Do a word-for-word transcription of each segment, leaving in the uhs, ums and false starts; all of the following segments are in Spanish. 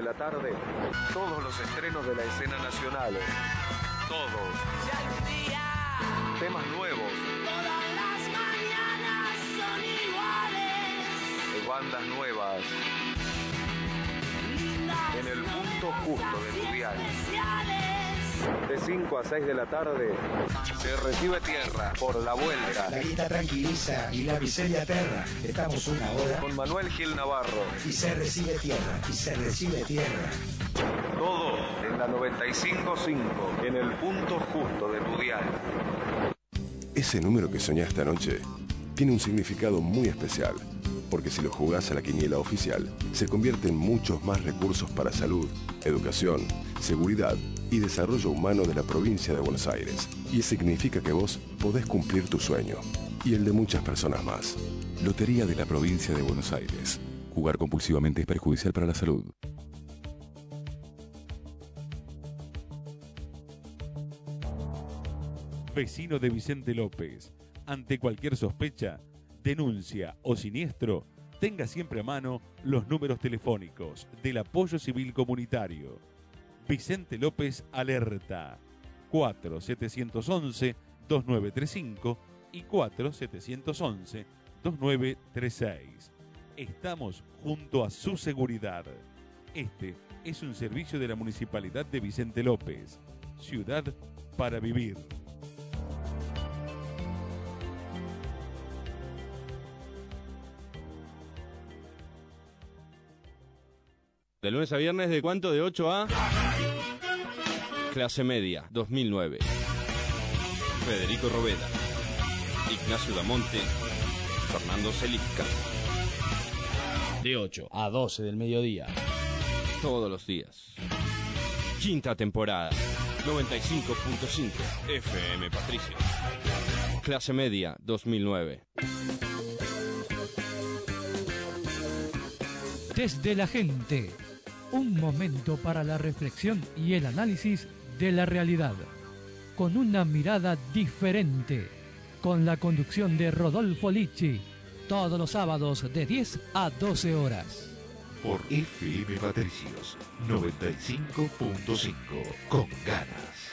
la tarde, todos los estrenos de la escena nacional. Todos. Temas nuevos. Todas las mañanas son iguales. De bandas nuevas. Lindas En el punto novelas justo de tu dial. especiales. De cinco a seis de la tarde, se recibe tierra por la vuelta. La guita tranquiliza y la miseria aterra. Estamos una hora Con Manuel Gil Navarro. y se recibe tierra, y se recibe tierra. Todo en la noventa y cinco punto cinco. En el punto justo de tu dial. Ese número que soñaste anoche tiene un significado muy especial, porque si lo jugás a la quiniela oficial, se convierte en muchos más recursos para salud, educación, seguridad y desarrollo humano de la provincia de Buenos Aires. Y significa que vos podés cumplir tu sueño, y el de muchas personas más. Lotería de la provincia de Buenos Aires. Jugar compulsivamente es perjudicial para la salud. Vecino de Vicente López. Ante cualquier sospecha, denuncia o siniestro, tenga siempre a mano los números telefónicos del Apoyo Civil Comunitario. Vicente López Alerta. cuatro siete once dos nueve tres cinco y cuatro siete once dos nueve tres seis. Estamos junto a su seguridad. Este es un servicio de la Municipalidad de Vicente López. Ciudad para vivir. De lunes a viernes, ¿de cuánto? De ocho a... Clase Media, dos mil nueve. Federico Roveda, Ignacio Damonte, Fernando Celisca. De ocho a doce del mediodía. Todos los días. Quinta temporada, noventa y cinco punto cinco F M Patricio. Clase Media, dos mil nueve. Desde la gente, un momento para la reflexión y el análisis de la realidad, con una mirada diferente, con la conducción de Rodolfo Lichi, todos los sábados de diez a doce horas. Por F M Patricios noventa y cinco punto cinco, con ganas.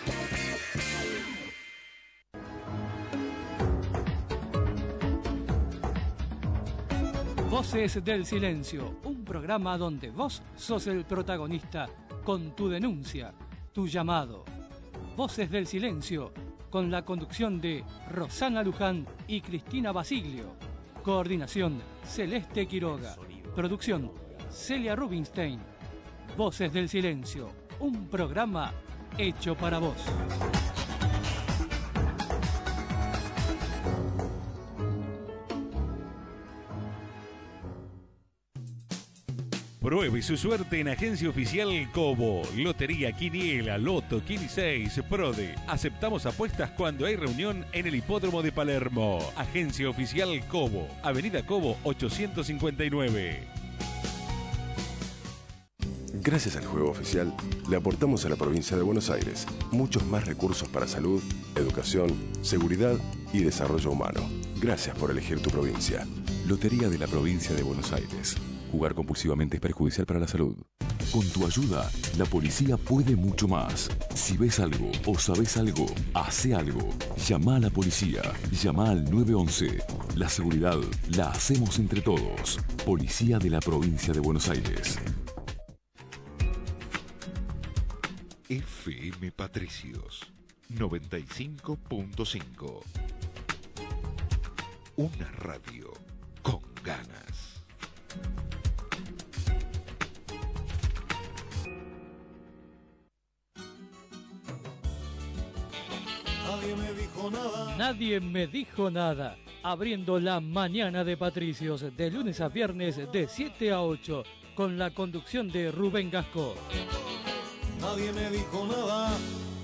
Voces del Silencio, un programa donde vos sos el protagonista con tu denuncia, tu llamado. Voces del Silencio, con la conducción de Rosana Luján y Cristina Basiglio. Coordinación, Celeste Quiroga. Producción, Celia Rubinstein. Voces del Silencio, un programa hecho para vos. Pruebe su suerte en Agencia Oficial Cobo. Lotería, Quiniela, Loto, Quini seis, Prode. Aceptamos apuestas cuando hay reunión en el Hipódromo de Palermo. Agencia Oficial Cobo. Avenida Cobo ochocientos cincuenta y nueve. Gracias al juego oficial, le aportamos a la provincia de Buenos Aires muchos más recursos para salud, educación, seguridad y desarrollo humano. Gracias por elegir tu provincia. Lotería de la provincia de Buenos Aires. Jugar compulsivamente es perjudicial para la salud. Con tu ayuda, la policía puede mucho más. Si ves algo o sabes algo, hace algo. Llama a la policía. Llama al nueve once. La seguridad la hacemos entre todos. Policía de la provincia de Buenos Aires. F M Patricios noventa y cinco punto cinco. Una radio con ganas. Nadie me dijo nada. Nadie me dijo nada. Abriendo la mañana de Patricios, de lunes a viernes de siete a ocho, con la conducción de Rubén Gasco. Nadie me dijo nada.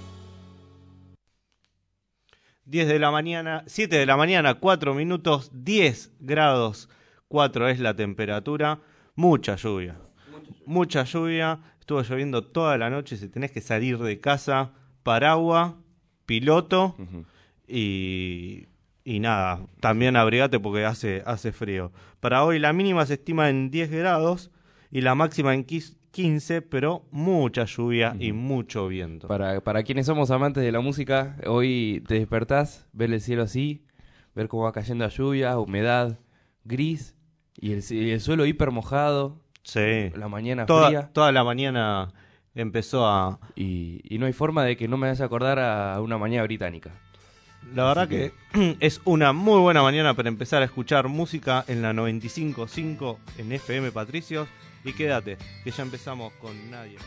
diez de la mañana, siete de la mañana, cuatro minutos, diez grados, cuatro es la temperatura. Mucha lluvia, mucha lluvia. Estuvo lloviendo toda la noche. Si tenés que salir de casa, paraguas, piloto uh-huh. y, y nada, también abrigate porque hace, hace frío. Para hoy la mínima se estima en diez grados y la máxima en quince, pero mucha lluvia uh-huh. y mucho viento. Para, para quienes somos amantes de la música, hoy te despertás, ver el cielo así, ver cómo va cayendo la lluvia, humedad, gris, y el, y el suelo hiper mojado. Sí. La mañana toda, fría. Toda la mañana empezó a... Y, y no hay forma de que no me vaya a acordar a una mañana británica. La verdad que... que es una muy buena mañana para empezar a escuchar música en la noventa y cinco punto cinco en F M Patricios. Y quédate, que ya empezamos con Nadie.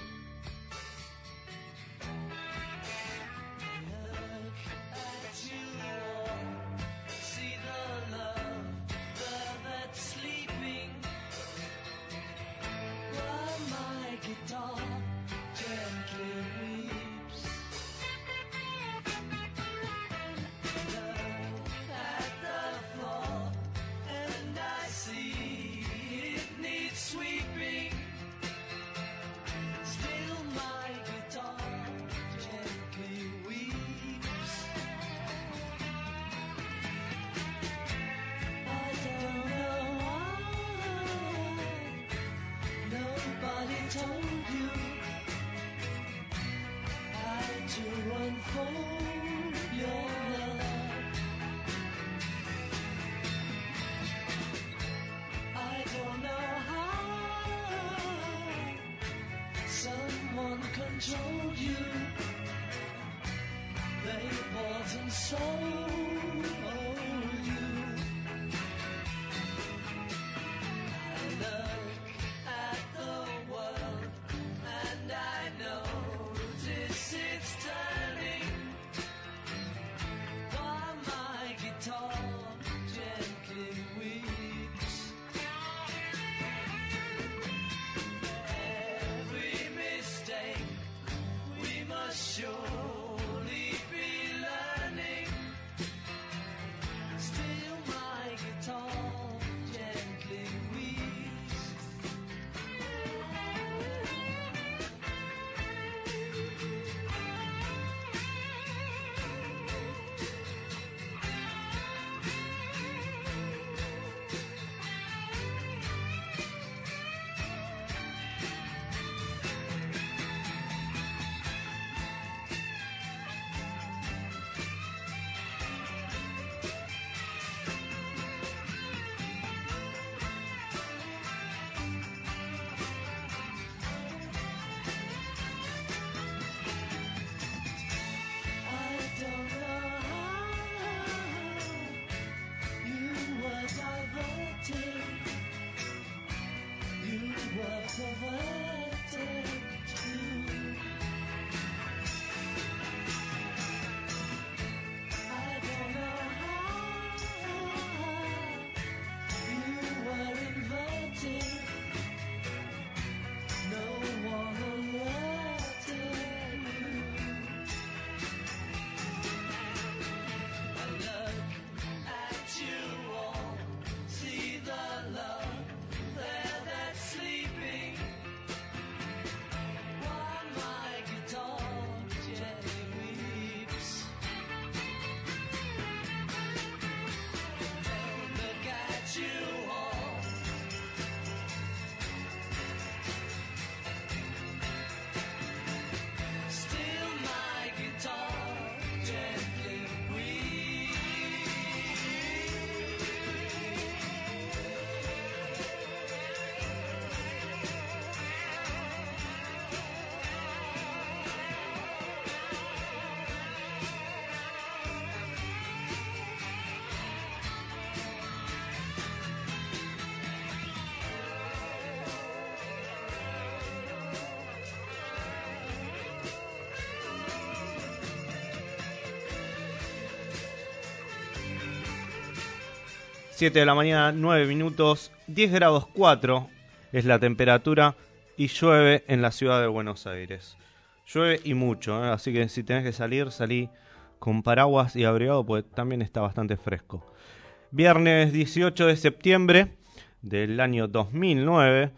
siete de la mañana, nueve minutos, diez grados cuatro es la temperatura y llueve en la ciudad de Buenos Aires. Llueve y mucho, ¿eh? Así que si tenés que salir, salí con paraguas y abrigado, porque también está bastante fresco. Viernes dieciocho de septiembre del año dos mil nueve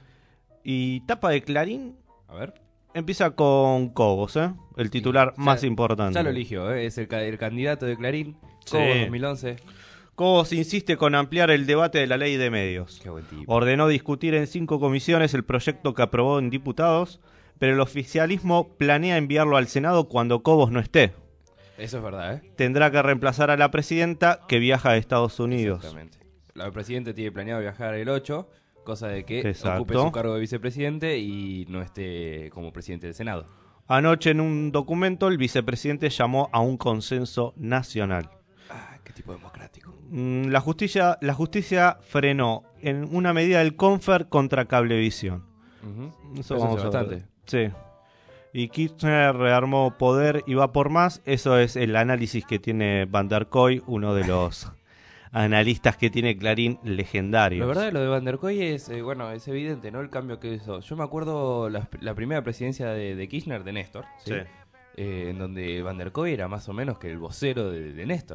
y tapa de Clarín. A ver. Empieza con Cobos, ¿eh? El titular sí, más ya, importante. Ya lo eligió, ¿eh? Es el, el candidato de Clarín, sí. Cobos dos mil once. Cobos insiste con ampliar el debate de la ley de medios. Qué buen tipo. Ordenó discutir en cinco comisiones el proyecto que aprobó en diputados, pero el oficialismo planea enviarlo al Senado cuando Cobos no esté. Eso es verdad, ¿eh? Tendrá que reemplazar a la presidenta que viaja a Estados Unidos. Exactamente. La presidenta tiene planeado viajar el ocho, cosa de que Exacto. ocupe su cargo de vicepresidente y no esté como presidente del Senado. Anoche en un documento el vicepresidente llamó a un consenso nacional. Ah, qué tipo democrático. Mm, La justicia, la justicia frenó en una medida del Confer contra Cablevisión. Uh-huh. Eso Eso vamos hace a ver. bastante. Sí. Y Kirchner rearmó poder y va por más. Eso es el análisis que tiene Van der Koy, uno de los analistas que tiene Clarín legendarios. La verdad, lo de Van der Koy es, eh, bueno, es evidente, ¿no? El cambio que hizo. Yo me acuerdo la, la primera presidencia de, de Kirchner, de Néstor, ¿sí? Sí. Eh, en donde Van der Koy era más o menos que el vocero de, de Néstor.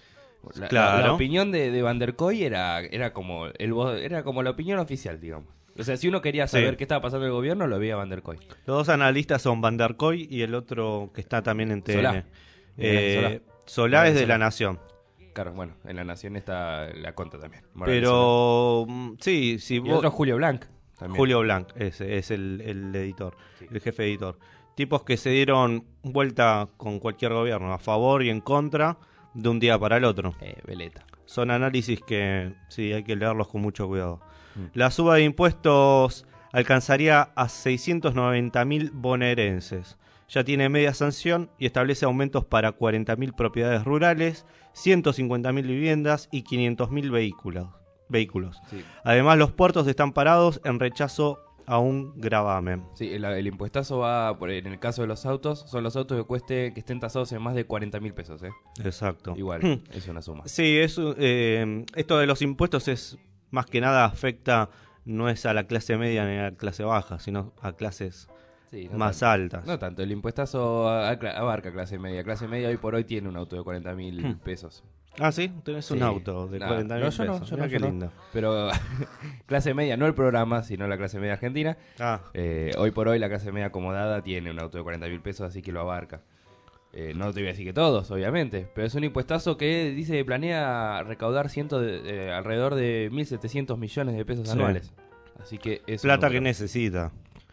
La, Claro. la, la opinión de, de Van der Koy era, era, como el, vo- era como la opinión oficial, digamos. O sea, si uno quería saber Sí. qué estaba pasando en el gobierno, lo veía Van der Koy. Los dos analistas son Van der Koy y el otro que está también en T N. Solá. Eh, Solá. Solá es de Solá. La Nación. Claro, bueno, en La Nación está la conta también. Morales Pero mm, sí, sí. Solá. Y otro Julio Blanc. También. Julio Blanc es, es el, el editor, Sí. el jefe editor. Tipos que se dieron vuelta con cualquier gobierno, a favor y en contra, de un día para el otro. Eh, veleta. Son análisis que sí, hay que leerlos con mucho cuidado. Mm. La suba de impuestos alcanzaría a seiscientos noventa mil bonaerenses. Ya tiene media sanción y establece aumentos para cuarenta mil propiedades rurales, ciento cincuenta mil viviendas y quinientos mil vehículos. vehículos. Sí. Además, los puertos están parados en rechazo a un gravamen. Sí, el, el impuestazo va, por, en el caso de los autos, son los autos que cueste que estén tasados en más de cuarenta mil pesos, ¿eh? Exacto. Igual, es una suma. Sí, es, eh, esto de los impuestos es más que nada afecta, no es a la clase media ni a la clase baja, sino a clases Sí, no más tanto. altas. No tanto, el impuestazo a- a- abarca clase media. Clase media hoy por hoy tiene un auto de cuarenta mil Hmm. pesos. Ah, sí, tenés un Sí. auto de Nah, cuarenta mil no, yo no, pesos. yo Mirá no, qué yo no. lindo. Pero clase media, no el programa, sino la clase media argentina. Ah, Eh, hoy por hoy la clase media acomodada tiene un auto de cuarenta mil pesos, así que lo abarca. Eh, no te voy a decir que todos, obviamente, pero es un impuestazo que dice planea recaudar ciento de, eh, alrededor de mil setecientos millones de pesos Sí. anuales. Así que es un plata que número. necesita.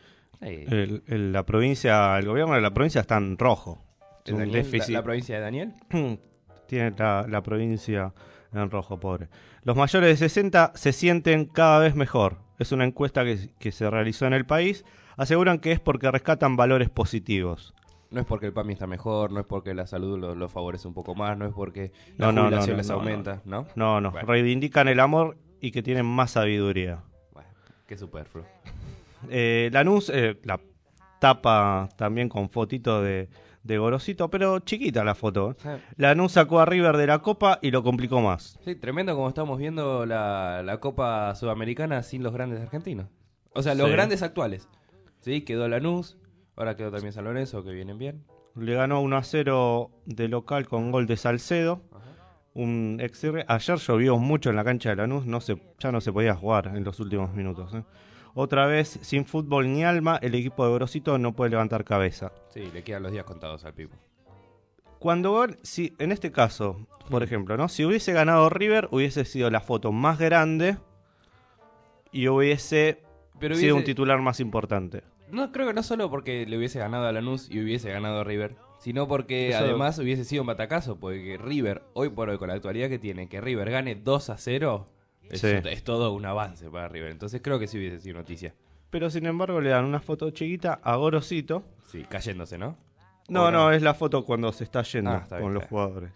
Eh, El, el- la provincia, el gobierno de la provincia está en rojo. ¿de Un Daniel? déficit. ¿La, la provincia de Daniel? Tiene la, la provincia en rojo, pobre. Los mayores de sesenta se sienten cada vez mejor. Es una encuesta que, que se realizó en el país. Aseguran que es porque rescatan valores positivos. No es porque el PAMI está mejor, no es porque la salud lo, lo favorece un poco más, no es porque la No, no, no, jubilación no, les no, aumenta, ¿no? No, no. Bueno. Reivindican el amor y que tienen más sabiduría. Bueno, qué superfluo. Eh, Lanús, eh, la tapa también con fotito de, de Gorosito, pero chiquita la foto. ¿eh? Sí. Lanús sacó a River de la Copa y lo complicó más. Sí, tremendo como estamos viendo la, la Copa Sudamericana sin los grandes argentinos. O sea, los Sí. grandes actuales. Sí, quedó Lanús, ahora quedó también San Lorenzo, que vienen bien. Le ganó uno a cero de local con gol de Salcedo. Un ex Ayer llovió mucho en la cancha de Lanús, no se, ya no se podía jugar en los últimos minutos. ¿eh? Otra vez, sin fútbol ni alma, el equipo de Gorosito no puede levantar cabeza. Sí, le quedan los días contados al Pipo. Cuando gol- si en este caso, por ejemplo, ¿no? Si hubiese ganado River, hubiese sido la foto más grande y hubiese, Pero sido hubiese- un titular más importante. No, creo que no solo porque le hubiese ganado a Lanús y hubiese ganado a River, sino porque Eso- además hubiese sido un batacazo, porque River, hoy por hoy, con la actualidad que tiene, que River gane dos a cero, es, Sí. es todo un avance para River. Entonces creo que sí hubiese sido noticia. Pero sin embargo le dan una foto chiquita a Gorosito. Sí, cayéndose, ¿no? No, ¿O no, es la foto cuando se está yendo Ah, está bien, con los está bien. jugadores.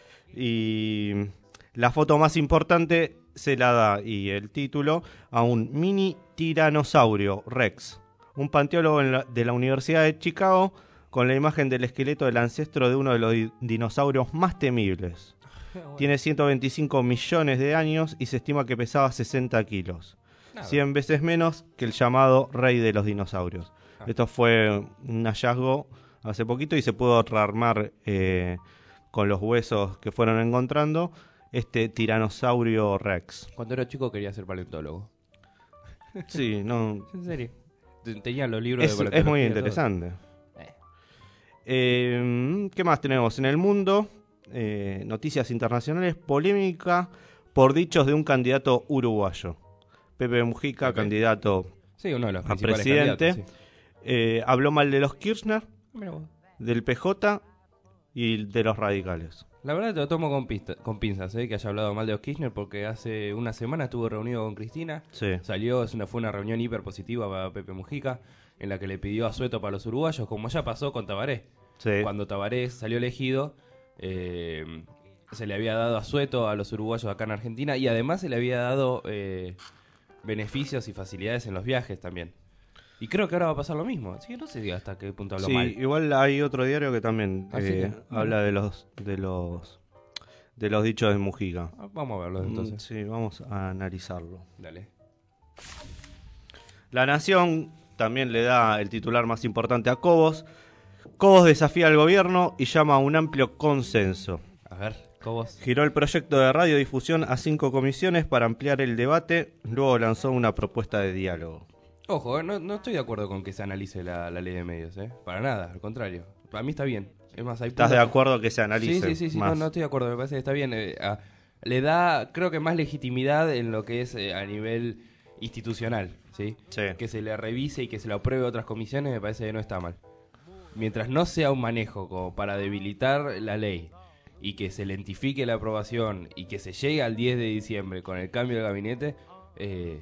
Y la foto más importante se la da, y el título, a un mini tiranosaurio Rex. Un panteólogo en la- de la Universidad de Chicago con la imagen del esqueleto del ancestro de uno de los di- dinosaurios más temibles. Tiene ciento veinticinco millones de años y se estima que pesaba sesenta kilos. Nada. cien veces menos que el llamado rey de los dinosaurios. Ah. Esto fue un hallazgo hace poquito y se pudo rearmar eh, con los huesos que fueron encontrando este tiranosaurio Rex. Cuando era chico quería ser paleontólogo. Sí, no, En serio. Te- Tenía los libros es, de es paleontología muy y todo. interesante. Eh. Eh, ¿Qué más tenemos en el mundo? eh, noticias internacionales, polémica por dichos de un candidato uruguayo. Pepe Mujica, okay. candidato sí, uno de los a presidente, sí. eh, habló mal de los Kirchner, del P J y de los radicales. La verdad te lo tomo con, pista, con pinzas, ¿eh? Que haya hablado mal de los Kirchner, porque hace una semana estuvo reunido con Cristina. Sí. Salió, es una, fue una reunión hiper positiva para Pepe Mujica, en la que le pidió asueto para los uruguayos, como ya pasó con Tabaré. Sí. Cuando Tabaré salió elegido, eh, se le había dado asueto a los uruguayos acá en Argentina, y además se le había dado eh, beneficios y facilidades en los viajes también. Y creo que ahora va a pasar lo mismo. Así que no sé hasta qué punto habló sí, mal. Igual hay otro diario que también ¿Ah, eh, sí? habla de los de los de los dichos de Mujica. Ah, vamos a verlo entonces. Sí, vamos a analizarlo. Dale. La Nación también le da el titular más importante a Cobos. Cobos desafía al gobierno y llama a un amplio consenso. A ver, Cobos. Giró el proyecto de radiodifusión a cinco comisiones para ampliar el debate. Luego lanzó una propuesta de diálogo. Ojo, no, no estoy de acuerdo con que se analice la, la ley de medios, ¿eh? Para nada, al contrario. Para mí está bien. Es más, hay ¿Estás de acuerdo que se analice? Sí, sí, sí, sí. Más? No, no estoy de acuerdo, me parece que está bien. Eh, a, le da, creo que más legitimidad en lo que es eh, a nivel institucional, ¿sí? Sí. Que se le revise y que se lo apruebe a otras comisiones, me parece que no está mal. Mientras no sea un manejo como para debilitar la ley y que se lentifique la aprobación y que se llegue al diez de diciembre con el cambio de gabinete, eh,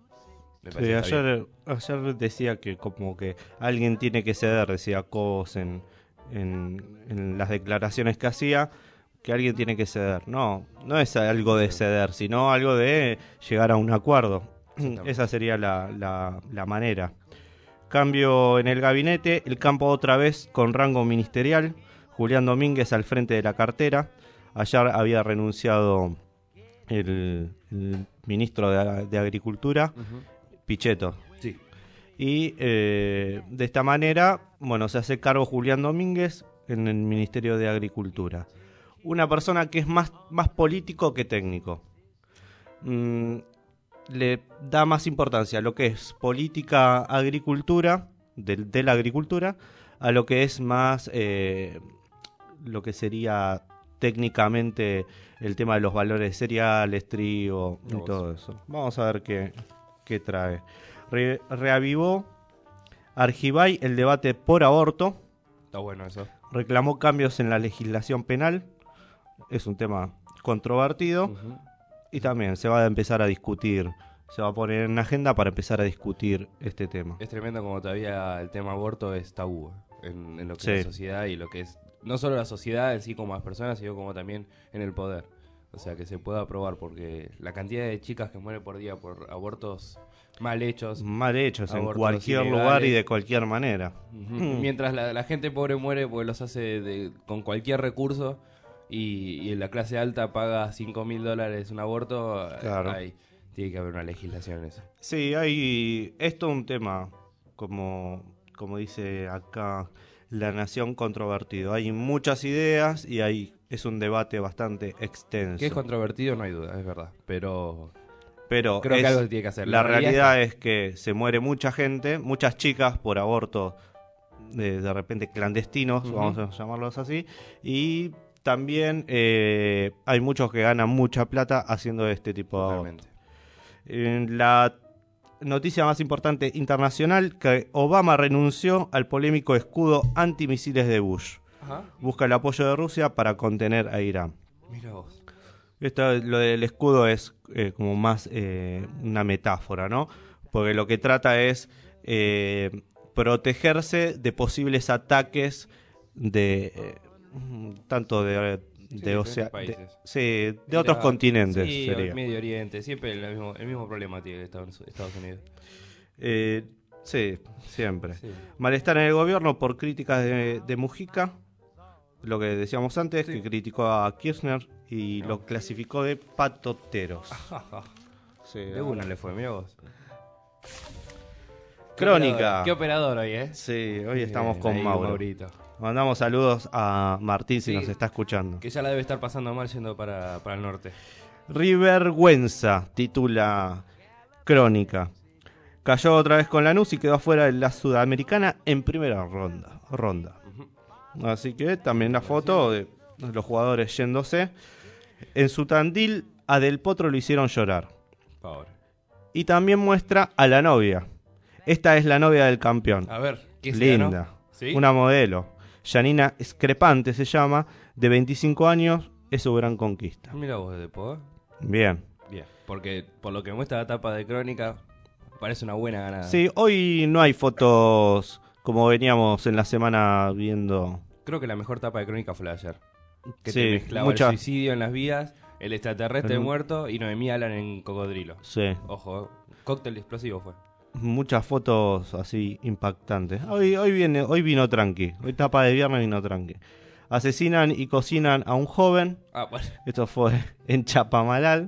me parece sí, que está ayer, bien. ayer decía que como que alguien tiene que ceder, decía Cobos en, en, en las declaraciones que hacía, que alguien tiene que ceder. No, no es algo de ceder, sino algo de llegar a un acuerdo. Esa sería la, la, la manera. Cambio en el gabinete, el campo otra vez con rango ministerial. Julián Domínguez al frente de la cartera. Ayer había renunciado el, el ministro de, de Agricultura, uh-huh. Pichetto. Sí. Y eh, de esta manera, bueno, se hace cargo Julián Domínguez en el Ministerio de Agricultura. Una persona que es más, más político que técnico. Mm, le da más importancia a lo que es política agricultura, de, de la agricultura, a lo que es más eh, lo que sería técnicamente el tema de los valores de cereales, trigo y Vamos. todo eso. Vamos a ver qué, qué trae. Re, reavivó Argibay el debate por aborto. Está bueno eso. Reclamó cambios en la legislación penal. Es un tema controvertido. Uh-huh. Y también se va a empezar a discutir, se va a poner en agenda para empezar a discutir este tema. Es tremendo como todavía el tema aborto es tabú en, en lo que sí. es la sociedad y lo que es, no solo la sociedad en sí como las personas, sino como también en el poder. O sea, que se pueda aprobar, porque la cantidad de chicas que mueren por día por abortos mal hechos. Mal hechos en cualquier ilegales. lugar y de cualquier manera. Uh-huh. Mm. Mientras la, la gente pobre muere porque los hace de, con cualquier recurso. Y, y la clase alta paga cinco mil dólares un aborto, claro. hay, tiene que haber una legislación en eso. Sí, hay esto es un tema, como, como dice acá La Nación, controvertido. Hay muchas ideas y hay es un debate bastante extenso. Que es controvertido, no hay duda, es verdad, pero, pero creo es, que algo se tiene que hacer. La, la realidad, realidad es que se muere mucha gente, muchas chicas por abortos de, de repente clandestinos, uh-huh. vamos a llamarlos así, y también eh, hay muchos que ganan mucha plata haciendo este tipo Totalmente. de abortos. En la noticia más importante internacional, que Obama renunció al polémico escudo antimisiles de Bush. Ajá. Busca el apoyo de Rusia para contener a Irán. Mira vos. Esto, lo del escudo es eh, como más eh, una metáfora, ¿no? Porque lo que trata es eh, protegerse de posibles ataques de... Eh, tanto de de, sí, o sea, países. de, sí, de Mira, otros continentes sí, sería. Medio Oriente, siempre el mismo, el mismo problema tiene Estados, Estados Unidos. Eh, sí, siempre. Sí. Malestar en el gobierno por críticas de, de Mujica, lo que decíamos antes, sí. que criticó a Kirchner y no. lo clasificó de patoteros. sí, de una le fue, mira vos. Crónica. Qué operador hoy, ¿eh? Sí, hoy estamos con ahí, Mauro. Maurito. Mandamos saludos a Martín si sí, nos está escuchando. Que ya la debe estar pasando mal yendo para, para el norte. Rivergüenza, titula Crónica. Cayó otra vez con Lanús y quedó afuera de la Sudamericana en primera ronda. ronda. Uh-huh. Así que también la foto de, los jugadores yéndose. En su Tandil a Del Potro lo hicieron llorar. Pobre. Y también muestra a la novia. Esta es la novia del campeón. A ver, ¿qué se Linda. ganó? ¿Sí? Una modelo. Janina Screpante se llama, de veinticinco años, es su gran conquista. Mira vos, de po. Bien. Bien, porque por lo que muestra la tapa de Crónica, parece una buena ganada. Sí, hoy no hay fotos como veníamos en la semana viendo. Creo que la mejor tapa de Crónica fue la de ayer. Que Sí, te mezclaba mucha- el suicidio en las vías, el extraterrestre En un- muerto y Noemí Alan en cocodrilo. Sí. Ojo, cóctel explosivo fue. Muchas fotos así impactantes. Hoy, hoy, viene, hoy vino tranqui. Hoy tapa de viernes vino tranqui. Asesinan y cocinan a un joven. Ah, bueno. Esto fue en Chapamalal.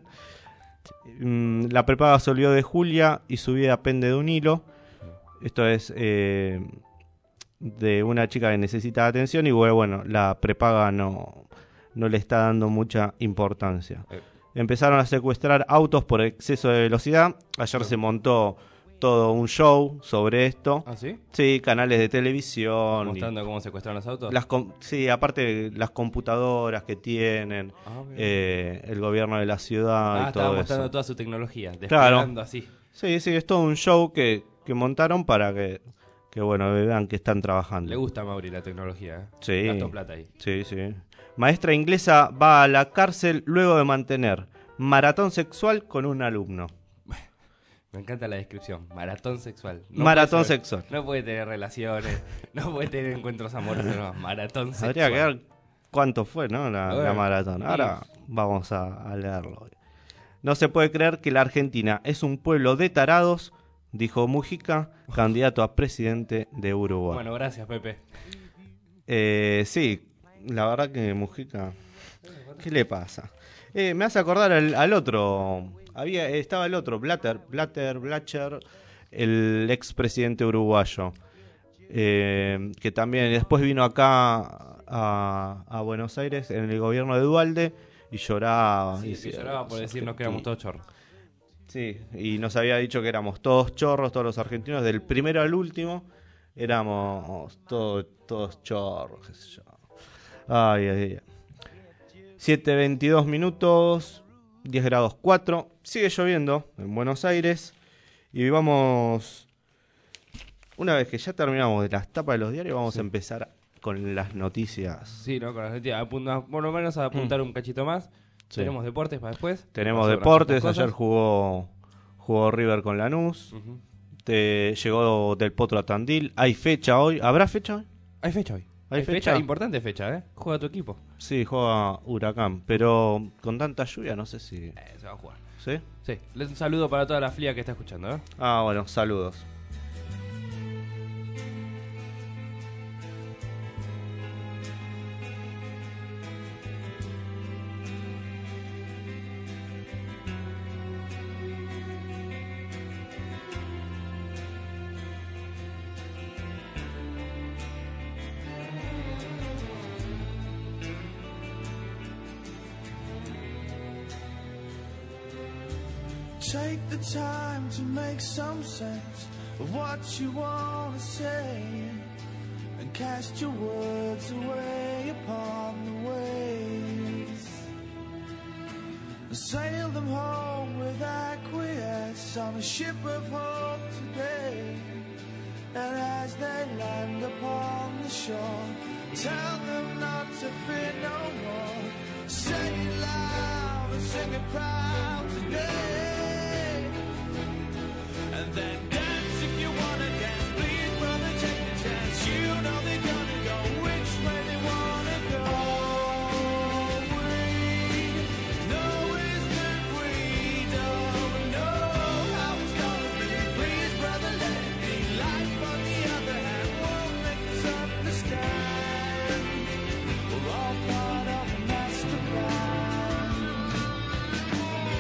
Mm, La prepaga se olvidó de Julia y su vida pende de un hilo. Esto es eh, de una chica que necesita atención y bueno, bueno la prepaga no, no le está dando mucha importancia. Eh. Empezaron a secuestrar autos por exceso de velocidad. Ayer se montó todo un show sobre esto. ¿Ah, sí? Sí, canales de televisión. Mostrando y cómo secuestraron los autos. las com- sí, aparte las computadoras que tienen, Ah, bien. eh, el gobierno de la ciudad Ah, y estaba todo mostrando eso. toda su tecnología, Claro. desplegando así. Sí, sí, es todo un show que, que montaron para que, que, bueno, vean que están trabajando. Le gusta a Mauri la tecnología, ¿eh? Sí. Gastó plata ahí. Sí, sí. Maestra inglesa va a la cárcel luego de mantener maratón sexual con un alumno. Me encanta la descripción. Maratón sexual. No Maratón puede ser- sexual. No puede tener relaciones, no puede tener encuentros amorosos, no. Maratón sexual. Habría que ver cuánto fue, ¿no? La, A ver. la maratón. Ahora vamos a, a leerlo. No se puede creer que la Argentina es un pueblo de tarados, dijo Mujica, candidato a presidente de Uruguay. Bueno, gracias, Pepe. Eh, sí, la verdad que Mujica... ¿Qué le pasa? Eh, me hace acordar al, al otro... Había, estaba el otro, Blatter, Blatter, Blacher, el expresidente uruguayo, eh, que también después vino acá a, a Buenos Aires en el gobierno de Duhalde y lloraba. Sí, y sí, decía, lloraba por "Los decirnos que éramos argentinos". todos chorros. Sí, y nos había dicho que éramos todos chorros, todos los argentinos, del primero al último, éramos todos, todos chorros, qué sé yo. Ay, ay, ay. siete veintidós minutos, diez grados cuatro. Sigue lloviendo en Buenos Aires. Y vamos. Una vez que ya terminamos de las tapas de los diarios, vamos Sí. a empezar con las noticias. Sí, ¿no? Con las noticias. Apunta- por lo menos a apuntar un cachito más. Sí. Tenemos deportes para después. Tenemos Pasó deportes. otras Ayer cosas. jugó, jugó River con Lanús. Ujú. Te llegó Del Potro a Tandil. Hay fecha hoy. ¿Habrá fecha hoy? Hay fecha hoy. ¿Hay Hay fecha? fecha, importante fecha, ¿eh? Juega tu equipo. Sí, juega Huracán. Pero con tanta lluvia no sé si... Eh, se va a jugar. ¿Sí? Sí. Les un saludo para toda la flia que está escuchando, ¿eh? Ah, bueno, saludos. Take the time to make some sense of what you want to say, and cast your words away upon the waves. Sail them home with acquiesce on a ship of hope today. And as they land upon the shore, tell them not to fear no more. Say it loud and sing it proud today. And then dance if you wanna dance. Please, brother, take a chance. You know they're gonna go which way they wanna go. We know is that we don't know how it's gonna be. Please, brother, let it be. Life, on the other hand, won't make us understand. We're all part of a master plan.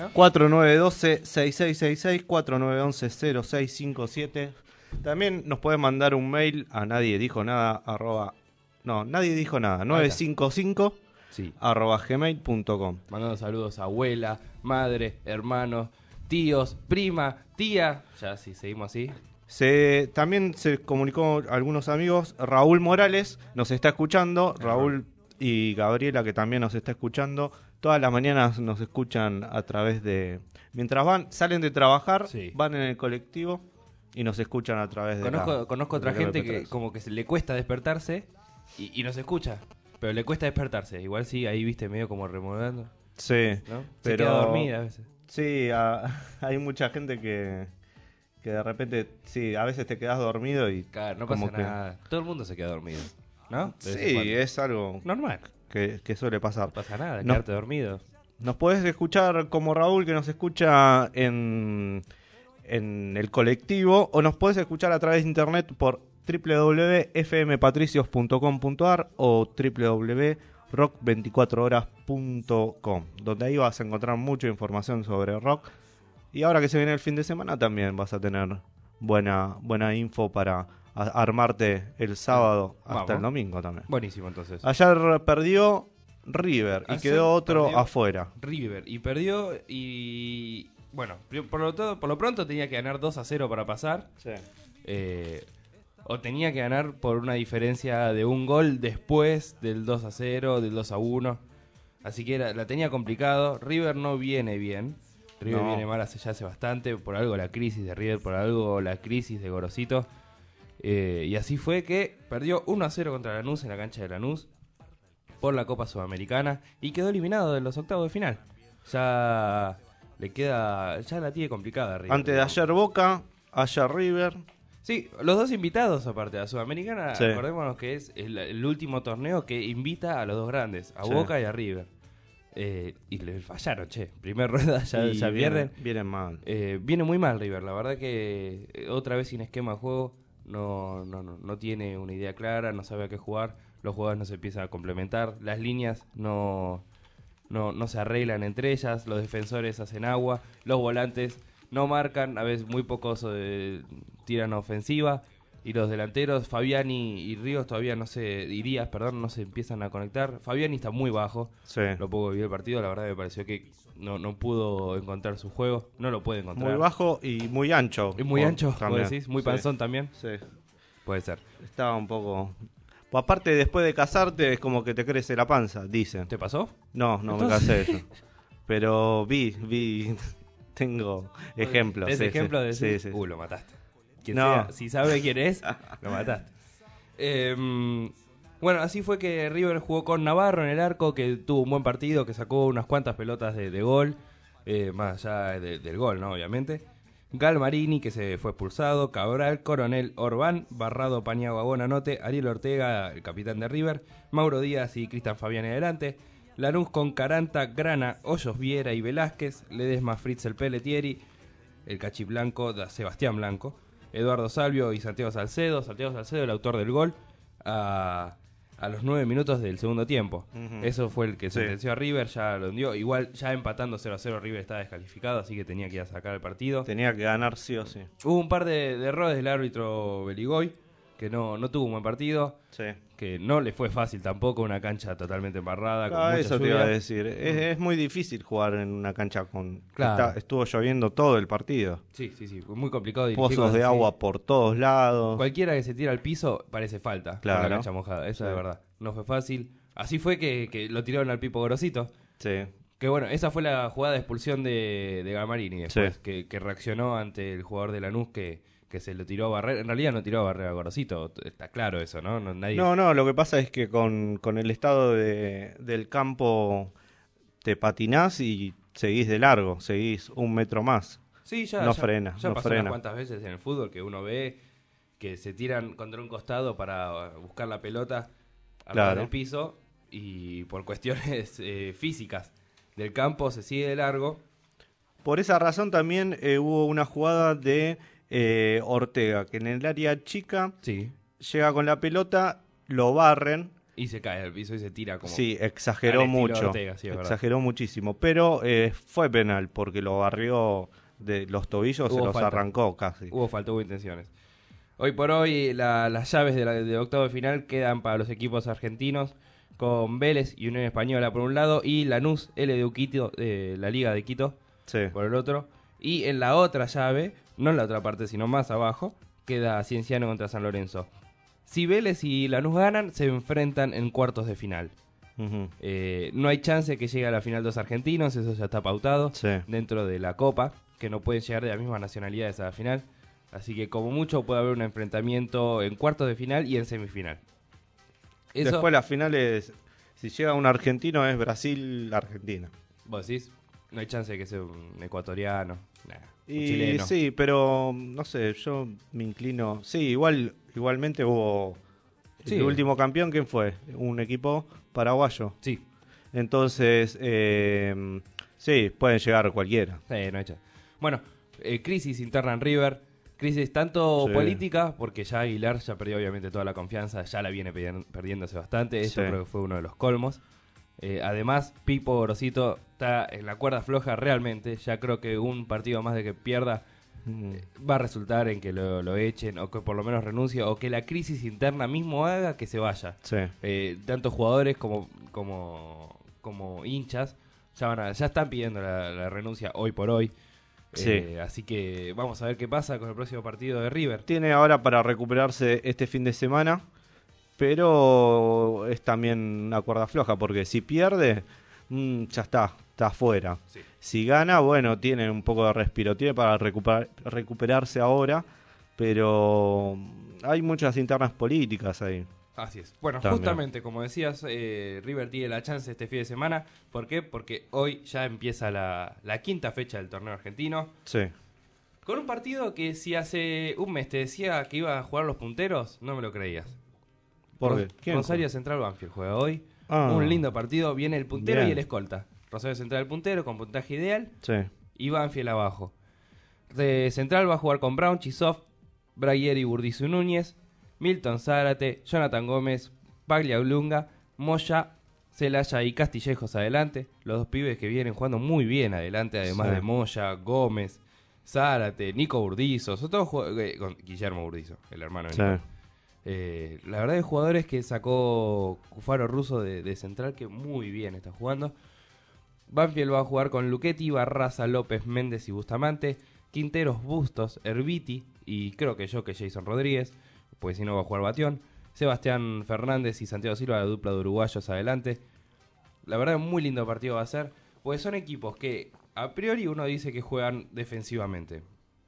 ¿no? cuatro nueve uno dos, seis seis seis seis, cuatro nueve uno uno, cero seis cinco siete. También nos pueden mandar un mail a nadie dijo nada, arroba, no, nadie dijo nada, nueve cinco cinco, sí. arroba gmail punto com. Mandando saludos a abuela, madre, hermanos, tíos, prima, tía. Ya, si seguimos así. Se, también se comunicó algunos amigos. Raúl Morales nos está escuchando. Raúl y Gabriela, que también nos está escuchando. Todas las mañanas nos escuchan a través de... Mientras van, salen de trabajar, sí. van en el colectivo y nos escuchan a través de Conozco, la, conozco otra gente que como que se le cuesta despertarse y, y nos escucha. Pero le cuesta despertarse. Igual sí, ahí viste medio como remolando. Sí, ¿no? pero... Se queda dormida a veces. Sí, a, hay mucha gente que... que de repente, sí, a veces te quedas dormido y... Claro, no como pasa que... nada. Todo el mundo se queda dormido, ¿no? Sí, es algo... normal. Que, que suele pasar. No pasa nada, nos, quedarte dormido. Nos podés escuchar como Raúl, que nos escucha en, en el colectivo, o nos podés escuchar a través de internet por doble u doble u doble u punto f m patricios punto com punto a r o doble u doble u doble u punto rock veinticuatro horas punto com, donde ahí vas a encontrar mucha información sobre rock. Y ahora que se viene el fin de semana también vas a tener buena buena info para a, armarte el sábado hasta Vamos. el domingo también. Buenísimo, entonces. Ayer perdió River y Ayer quedó otro perdió afuera. River y perdió y... Bueno, por lo, todo, por lo pronto tenía que ganar dos a cero para pasar. Sí. Eh, o tenía que ganar por una diferencia de un gol después del dos a cero, del dos a uno. Así que era, la tenía complicado. River no viene bien. River No. viene mal hace ya hace bastante. Por algo la crisis de River, por algo la crisis de Gorosito. Eh, y así fue que perdió uno a cero contra Lanús en la cancha de Lanús por la Copa Sudamericana y quedó eliminado de los octavos de final. Ya le queda, ya la tiene complicada River. Antes de ayer Boca, ayer River. Sí, los dos invitados aparte de la Sudamericana, Sí. acordémonos que es el, el último torneo que invita a los dos grandes, a Sí. Boca y a River. Eh, y le fallaron, che. Primer rueda ya, Y ya vienen- pierden. vienen mal. Eh, viene muy mal River, la verdad que eh, otra vez sin esquema de juego, no, no, no, no tiene una idea clara, no sabe a qué jugar, los jugadores no se empiezan a complementar, las líneas no, no, no se arreglan entre ellas, los defensores hacen agua, los volantes no marcan, a veces muy pocos eh, tiran ofensiva, y los delanteros, Fabiani y Ríos todavía no se, Irías, perdón, no se empiezan a conectar. Fabiani está muy bajo, Sí. lo poco que vi el partido, la verdad me pareció que no, no pudo encontrar su juego, no lo puede encontrar. Muy bajo y muy ancho. Y muy Por- ancho, también. ¿vos decís? Muy Sí. panzón también. Sí. Puede ser. Estaba un poco... Pues aparte, después de casarte, es como que te crece la panza, dicen. ¿Te pasó? No, no Entonces- me casé yo. Pero vi, vi... Tengo ejemplos. ¿Ese sí, ejemplo sí, de sí, decir, sí. uh, lo mataste? Quien No. sea, si sabe quién es, lo mataste. Eh, bueno, así fue que River jugó con Navarro en el arco, que tuvo un buen partido, que sacó unas cuantas pelotas de, de gol, eh, más allá de- del gol, ¿no? Obviamente. Galmarini, que se fue expulsado, Cabral, Coronel, Orbán, Barrado, Paniagua, Bonanote, Ariel Ortega, el capitán de River, Mauro Díaz y Cristian Fabiani adelante, Lanús con Caranta, Grana, Hoyos Viera y Velázquez, Ledesma, Fritz el Pelletieri, el Cachiblanco, da Sebastián Blanco, Eduardo Salvio y Santiago Salcedo, Santiago Salcedo el autor del gol, a, a los nueve minutos del segundo tiempo. Ujú. Eso fue el que Sí. sentenció a River, ya lo hundió. Igual ya empatando cero a cero River estaba descalificado, así que tenía que ir a sacar el partido. Tenía que ganar sí o sí. Hubo un par de, de errores del árbitro Beligoy, que no, no tuvo un buen partido, Sí. que no le fue fácil tampoco, una cancha totalmente embarrada, con Ah, mucha eso te lluvia. iba a decir. Es, es muy difícil jugar en una cancha con... Claro. está- estuvo lloviendo todo el partido. Sí, sí, sí, fue muy complicado dirigir Pozos de así. agua por todos lados. Cualquiera que se tira al piso parece falta. Claro. Con la cancha mojada, eso Sí. es verdad. No fue fácil. Así fue que, que lo tiraron al Pipo Gorosito. Sí. Que bueno, esa fue la jugada de expulsión de, de Galmarini después, Sí. que, que reaccionó ante el jugador de Lanús que, que se lo tiró a barrer. En realidad no tiró a barrer a Gorosito, está claro eso, ¿no? No, nadie... No, no, lo que pasa es que con, con el estado de, del campo te patinás y seguís de largo, seguís un metro más. Sí, ya, no ya- frena, ya no pasó frena. unas cuantas veces en el fútbol que uno ve que se tiran contra un costado para buscar la pelota al Claro. ras del piso y por cuestiones eh, físicas del campo se sigue de largo. Por esa razón también eh, hubo una jugada de eh, Ortega, que en el área chica Sí. llega con la pelota, lo barren Y se cae al piso y se tira como... Sí, exageró al estilo mucho. Ortega, sí, es verdad. exageró muchísimo. Pero eh, fue penal porque lo barrió de los tobillos, Hubo se los falta. arrancó casi. Hubo falta, hubo intenciones. Hoy por hoy la- las llaves de, la, de octavo de final quedan para los equipos argentinos con Vélez y Unión Española por un lado y Lanús, L de Quito, de la Liga de Quito sí. por el otro. Y en la otra llave, no en la otra parte sino más abajo, queda Cienciano contra San Lorenzo. Si Vélez y Lanús ganan, se enfrentan en cuartos de final. Uh-huh. Eh, no hay chance que llegue a la final dos argentinos, eso ya está pautado Sí. dentro de la Copa, que no pueden llegar de las mismas nacionalidades a la final. Así que como mucho puede haber un enfrentamiento en cuartos de final y en semifinal. Eso, Después las finales, si llega un argentino, es Brasil-Argentina. vos decís, no hay chance de que sea un ecuatoriano, nah, un Y chileno. sí, pero no sé, yo me inclino. Sí, igual igualmente hubo Sí. el último campeón, ¿quién fue? Un equipo paraguayo. Sí. Entonces, eh, sí, pueden llegar cualquiera. Sí, no hay chance. Bueno, eh, crisis interna en River, crisis tanto Sí. política, porque ya Aguilar ya perdió obviamente toda la confianza, ya la viene perdi- perdiéndose bastante, esto Sí. creo que fue uno de los colmos. Eh, además, Pipo Gorosito está en la cuerda floja realmente, ya creo que un partido más de que pierda Mm. eh, va a resultar en que lo, lo echen o que por lo menos renuncie o que la crisis interna mismo haga que se vaya. Sí. Eh, tanto jugadores como, como, como hinchas ya, van a- ya están pidiendo la, la renuncia hoy por hoy. Sí. Eh, así que vamos a ver qué pasa con el próximo partido de River. Tiene ahora para recuperarse este fin de semana, pero es también una cuerda floja, porque si pierde, mm, ya está, está afuera. Sí. Si gana, bueno, tiene un poco de respiro, tiene para recuperar, recuperarse ahora, pero hay muchas internas políticas ahí. Así es. Bueno, También. justamente como decías, eh, River tiene la chance este fin de semana. ¿Por qué? Porque hoy ya empieza la, la quinta fecha del torneo argentino. Sí. Con un partido que si hace un mes te decía que iba a jugar los punteros, no me lo creías. ¿Por Ros- qué? ¿Quién Rosario Central Banfield juega hoy. Ah. Un lindo partido. Viene el puntero Bien. y el escolta. Rosario Central el puntero con puntaje ideal Sí. y Banfield abajo. De Central va a jugar con Brown, Chisov, Braguieri, Burdizo y Núñez, Milton Zárate, Jonathan Gómez, Pagliaulunga, Moya, Celaya y Castillejos adelante. Los dos pibes que vienen jugando muy bien adelante, además Sí. de Moya, Gómez, Zárate, Nico Burdizo, sobre todo jue- eh, con Guillermo Burdizo, el hermano de Sí. Nico. Eh, la verdad es jugadores que sacó Cufaro Russo de, de Central que muy bien está jugando. Banfield va a jugar con Luchetti, Barraza, López, Méndez y Bustamante, Quinteros, Bustos, Herbiti y creo que yo que Jason Rodríguez, pues si no va a jugar Batión, Sebastián Fernández y Santiago Silva, la dupla de uruguayos adelante. La verdad muy lindo partido va a ser, pues son equipos que a priori uno dice que juegan defensivamente,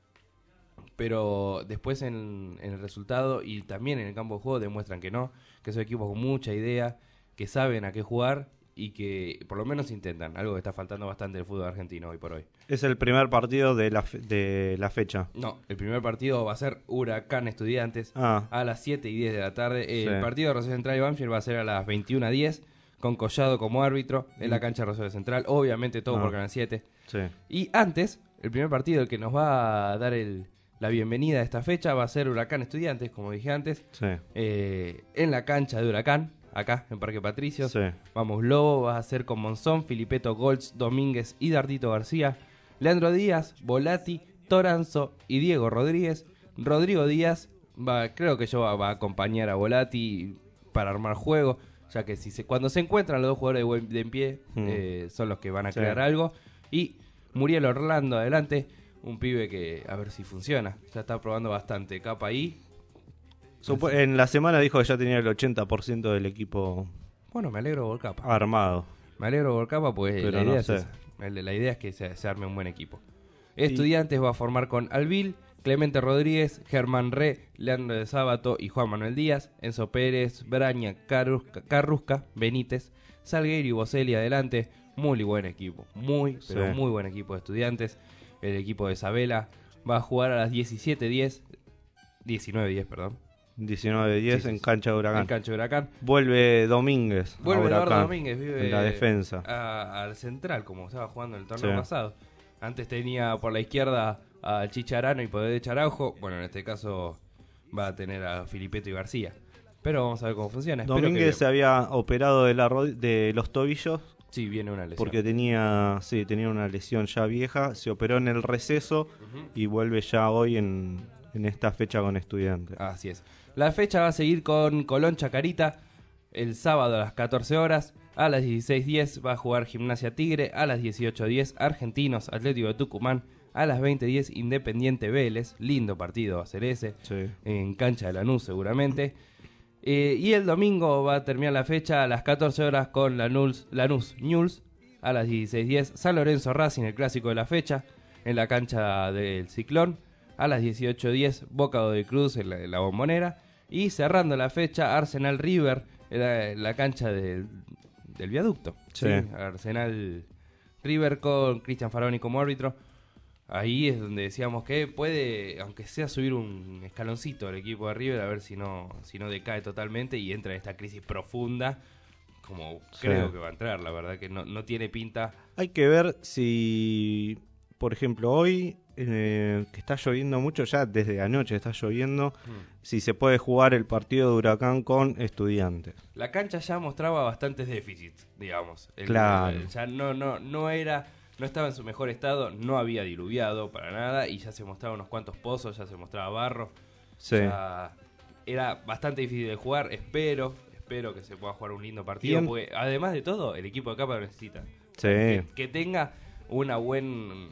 pero después en, en el resultado y también en el campo de juego demuestran que no, que son equipos con mucha idea, que saben a qué jugar y que por lo menos intentan, algo que está faltando bastante en el fútbol argentino hoy por hoy. Es el primer partido de la, fe- de la fecha. No, el primer partido va a ser Huracán Estudiantes Ah. a las siete y diez de la tarde. Sí. El partido de Rosario Central y Banfield va a ser a las veintiuna a diez con Collado como árbitro en la cancha de Rosario Central. Obviamente todo Ah. por Canal siete. Sí. Y antes, el primer partido, el que nos va a dar el, la bienvenida a esta fecha, va a ser Huracán Estudiantes, como dije antes, Sí. eh, en la cancha de Huracán, acá en Parque Patricios. Sí. Vamos, Lobo va a ser con Monzón, Filipeto Goltz, Domínguez y Dardito García, Leandro Díaz, Volati, Toranzo y Diego Rodríguez. Rodrigo Díaz, va, creo que yo va, va a acompañar a Volati para armar juego, ya que si se, cuando se encuentran los dos jugadores de, buen- de en pie, Mm. eh, son los que van a Sí. crear algo. Y Muriel Orlando adelante, un pibe que a ver si funciona, ya está probando bastante capa ahí. Supo- en la semana dijo que ya tenía el ochenta por ciento del equipo Bueno, me alegro por capa. armado. Me alegro por capa, pues Pero la no idea, sé. es esa. El- la idea es que se, se arme un buen equipo. Estudiantes va a formar con Alvil, Clemente Rodríguez, Germán Re, Leandro de Sábato y Juan Manuel Díaz, Enzo Pérez, Braña, Carrusca, Carrusca, Benítez, Salgueiro y Boselli adelante. Muy buen equipo, muy, pero Sí. muy buen equipo de Estudiantes. El equipo de Sabela va a jugar a las diecisiete diez, diecinueve diez, perdón. diecinueve diez Sí, sí, en sí. cancha de Huracán. En cancha de Huracán. Vuelve Domínguez. a Vuelve Huracán, Eduardo Domínguez, vive en la defensa. a- al central, como estaba jugando en el torneo Sí. pasado. Antes tenía por la izquierda a Chicharano y por derecha Araujo. Bueno, en este caso va a tener a Filipeto y García. Pero vamos a ver cómo funciona. Espero Domínguez que... se había operado de, la rod- de los tobillos. Sí, viene una lesión. Porque tenía, sí, tenía una lesión ya vieja. Se operó en el receso uh-huh. y vuelve ya hoy en, en esta fecha con Estudiantes. Así es. La fecha va a seguir con Colón Chacarita el sábado a las catorce horas. A las dieciséis diez va a jugar Gimnasia Tigre. A las dieciocho diez Argentinos Atlético de Tucumán. A las veinte diez Independiente Vélez. Lindo partido va a ser ese. Sí. En cancha de Lanús seguramente. Eh, y el domingo va a terminar la fecha a las catorce horas con Lanús, Lanús Newell's. A las dieciséis diez San Lorenzo Racing, el clásico de la fecha, en la cancha del Ciclón. A las dieciocho diez Boca de Cruz en la, en la Bombonera. Y cerrando la fecha Arsenal River en la, en la cancha del, del Viaducto. Sí. ¿Sí? Arsenal River con Cristian Faroni como árbitro. Ahí es donde decíamos que puede, aunque sea subir un escaloncito al equipo de River, a ver si no si no decae totalmente y entra en esta crisis profunda, como sí. creo que va a entrar, la verdad que no, no tiene pinta. Hay que ver si, por ejemplo, hoy, eh, que está lloviendo mucho, ya desde anoche está lloviendo, hmm. si se puede jugar el partido de Huracán con Estudiantes. La cancha ya mostraba bastantes déficits, digamos. El, claro. El, ya no, no, no era... No estaba en su mejor estado, no había diluviado para nada y ya se mostraban unos cuantos pozos, ya se mostraba barro. Sí. Ya era bastante difícil de jugar, espero, espero que se pueda jugar un lindo partido, en... porque además de todo, el equipo de Capa lo necesita. Sí. Que, que tenga una buen,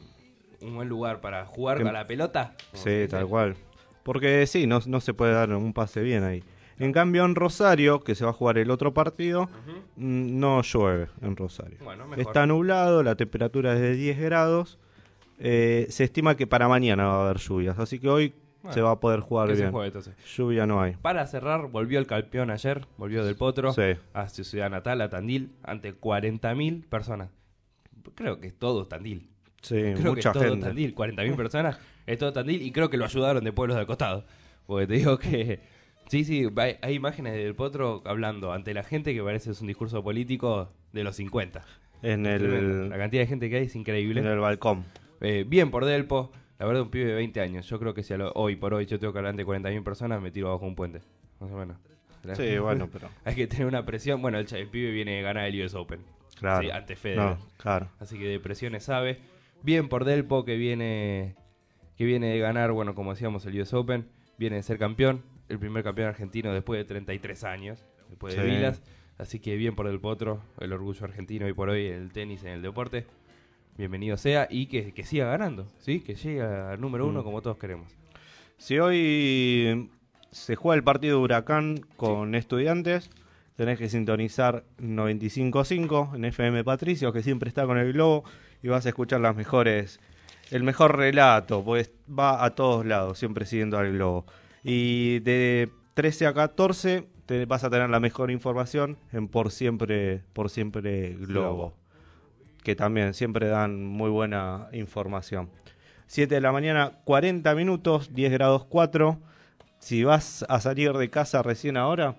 un buen lugar para jugar que... con la pelota. Sí, tal cual. Porque sí, no, no se puede dar un pase bien ahí. En cambio en Rosario, que se va a jugar el otro partido, uh-huh. no llueve en Rosario. Bueno, mejor. Está nublado, la temperatura es de diez grados. Eh, se estima que para mañana va a haber lluvias, así que hoy bueno, se va a poder jugar bien. Juegue, entonces. Lluvia no hay. Para cerrar, volvió el campeón ayer, volvió del Potro sí. a su ciudad natal, a Tandil, ante cuarenta mil personas. Creo que es todo Tandil. Sí, creo mucha que es todo gente. Tandil, cuarenta mil personas, es todo Tandil y creo que lo ayudaron de pueblos del costado. Porque te digo que... Sí, sí, hay, hay imágenes del Potro hablando ante la gente que parece es un discurso político de los cincuenta. En el... La cantidad de gente que hay es increíble. En el balcón. Eh, bien por Delpo, la verdad un pibe de veinte años. Yo creo que si a lo, hoy por hoy yo tengo que hablar ante cuarenta mil personas, me tiro bajo un puente. Más o menos. Sí, bueno, pero... Hay que tener una presión. Bueno, el, el pibe viene a ganar el U S Open. Claro. Sí, ante Federer. No, claro. Así que de presiones sabe. Bien por Delpo que viene, que viene de ganar, bueno, como decíamos, el U S Open. Viene de ser campeón. El primer campeón argentino después de treinta y tres años, después de sí. Vilas. Así que bien por el Potro, el orgullo argentino hoy por hoy en el tenis, en el deporte. Bienvenido sea y que, que siga ganando, ¿sí? Que llegue al número uno mm. como todos queremos. Si hoy se juega el partido de Huracán con sí. Estudiantes, tenés que sintonizar noventa y cinco punto cinco en F M Patricios, que siempre está con el Globo, y vas a escuchar las mejores, el mejor relato, pues va a todos lados, siempre siguiendo al Globo. Y de trece a catorce te vas a tener la mejor información en Por Siempre, por siempre Globo, Globo, que también siempre dan muy buena información. siete de la mañana, cuarenta minutos, diez grados cuatro. Si vas a salir de casa recién ahora,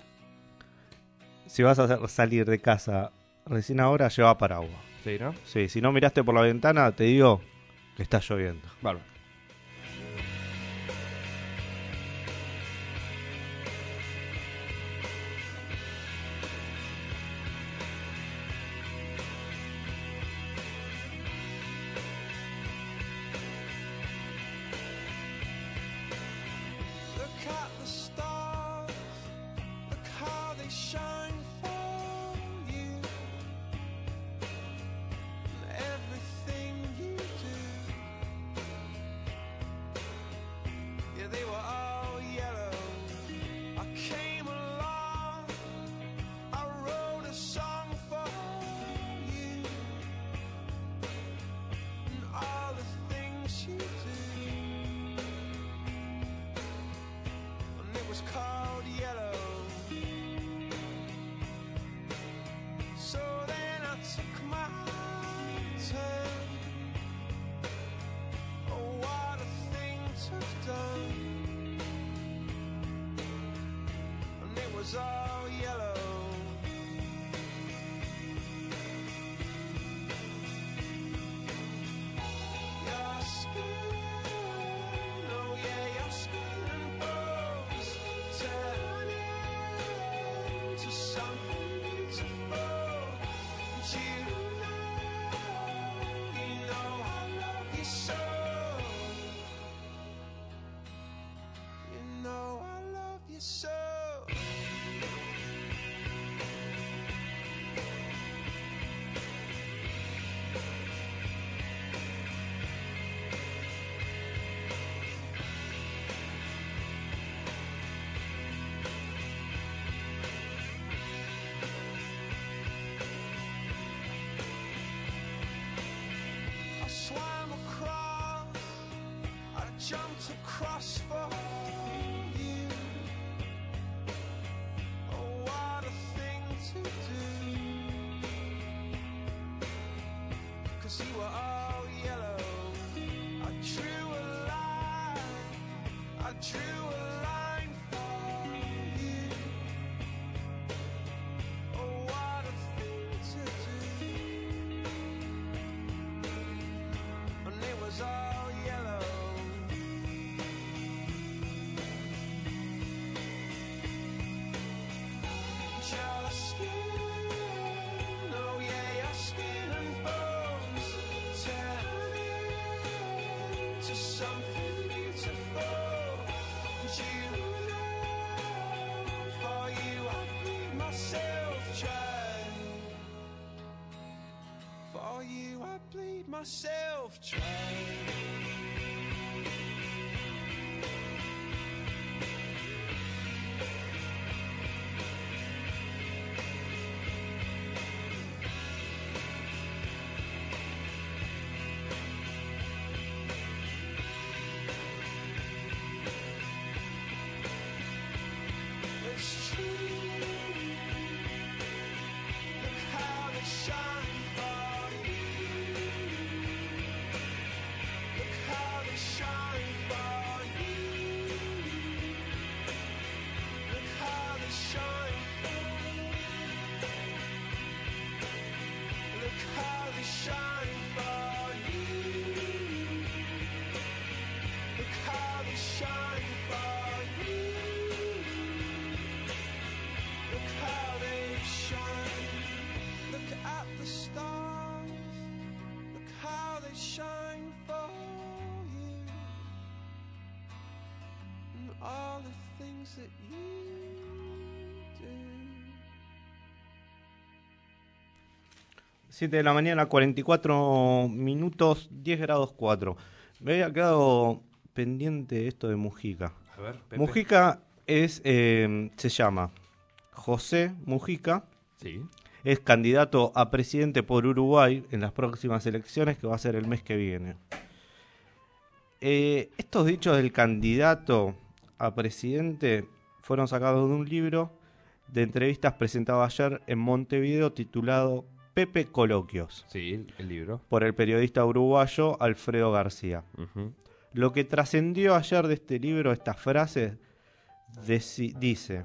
si vas a salir de casa recién ahora, lleva paraguas. Sí, ¿no? Sí, si no miraste por la ventana, te digo que está lloviendo. Vale. clouds, you were all yellow. I drew a line, I drew a line for you. Oh, what a thing to do. And it was all yellow. Your skin, oh yeah, your skin and bones turn into something beautiful. And you know, for you I bleed myself dry. For you I bleed myself dry. It's true. Look how they shine for you. Look how they shine for you. Look how they shine for you. Look how they shine for you. Look how they shine for you. Look how they shine. Look at the stars. Look how they shine for you. And all the things that you do. siete de la mañana, cuarenta y cuatro minutos, diez grados cuatro. Me había quedado pendiente esto de Mujica. A ver, Pepe. Mujica es, eh, se llama José Mujica. Sí. Es candidato a presidente por Uruguay en las próximas elecciones, que va a ser el mes que viene. Eh, estos dichos del candidato a presidente fueron sacados de un libro de entrevistas presentado ayer en Montevideo titulado Pepe Coloquios. Sí, el libro. Por el periodista uruguayo Alfredo García. Uh-huh. Lo que trascendió ayer de este libro, esta frase, deci- dice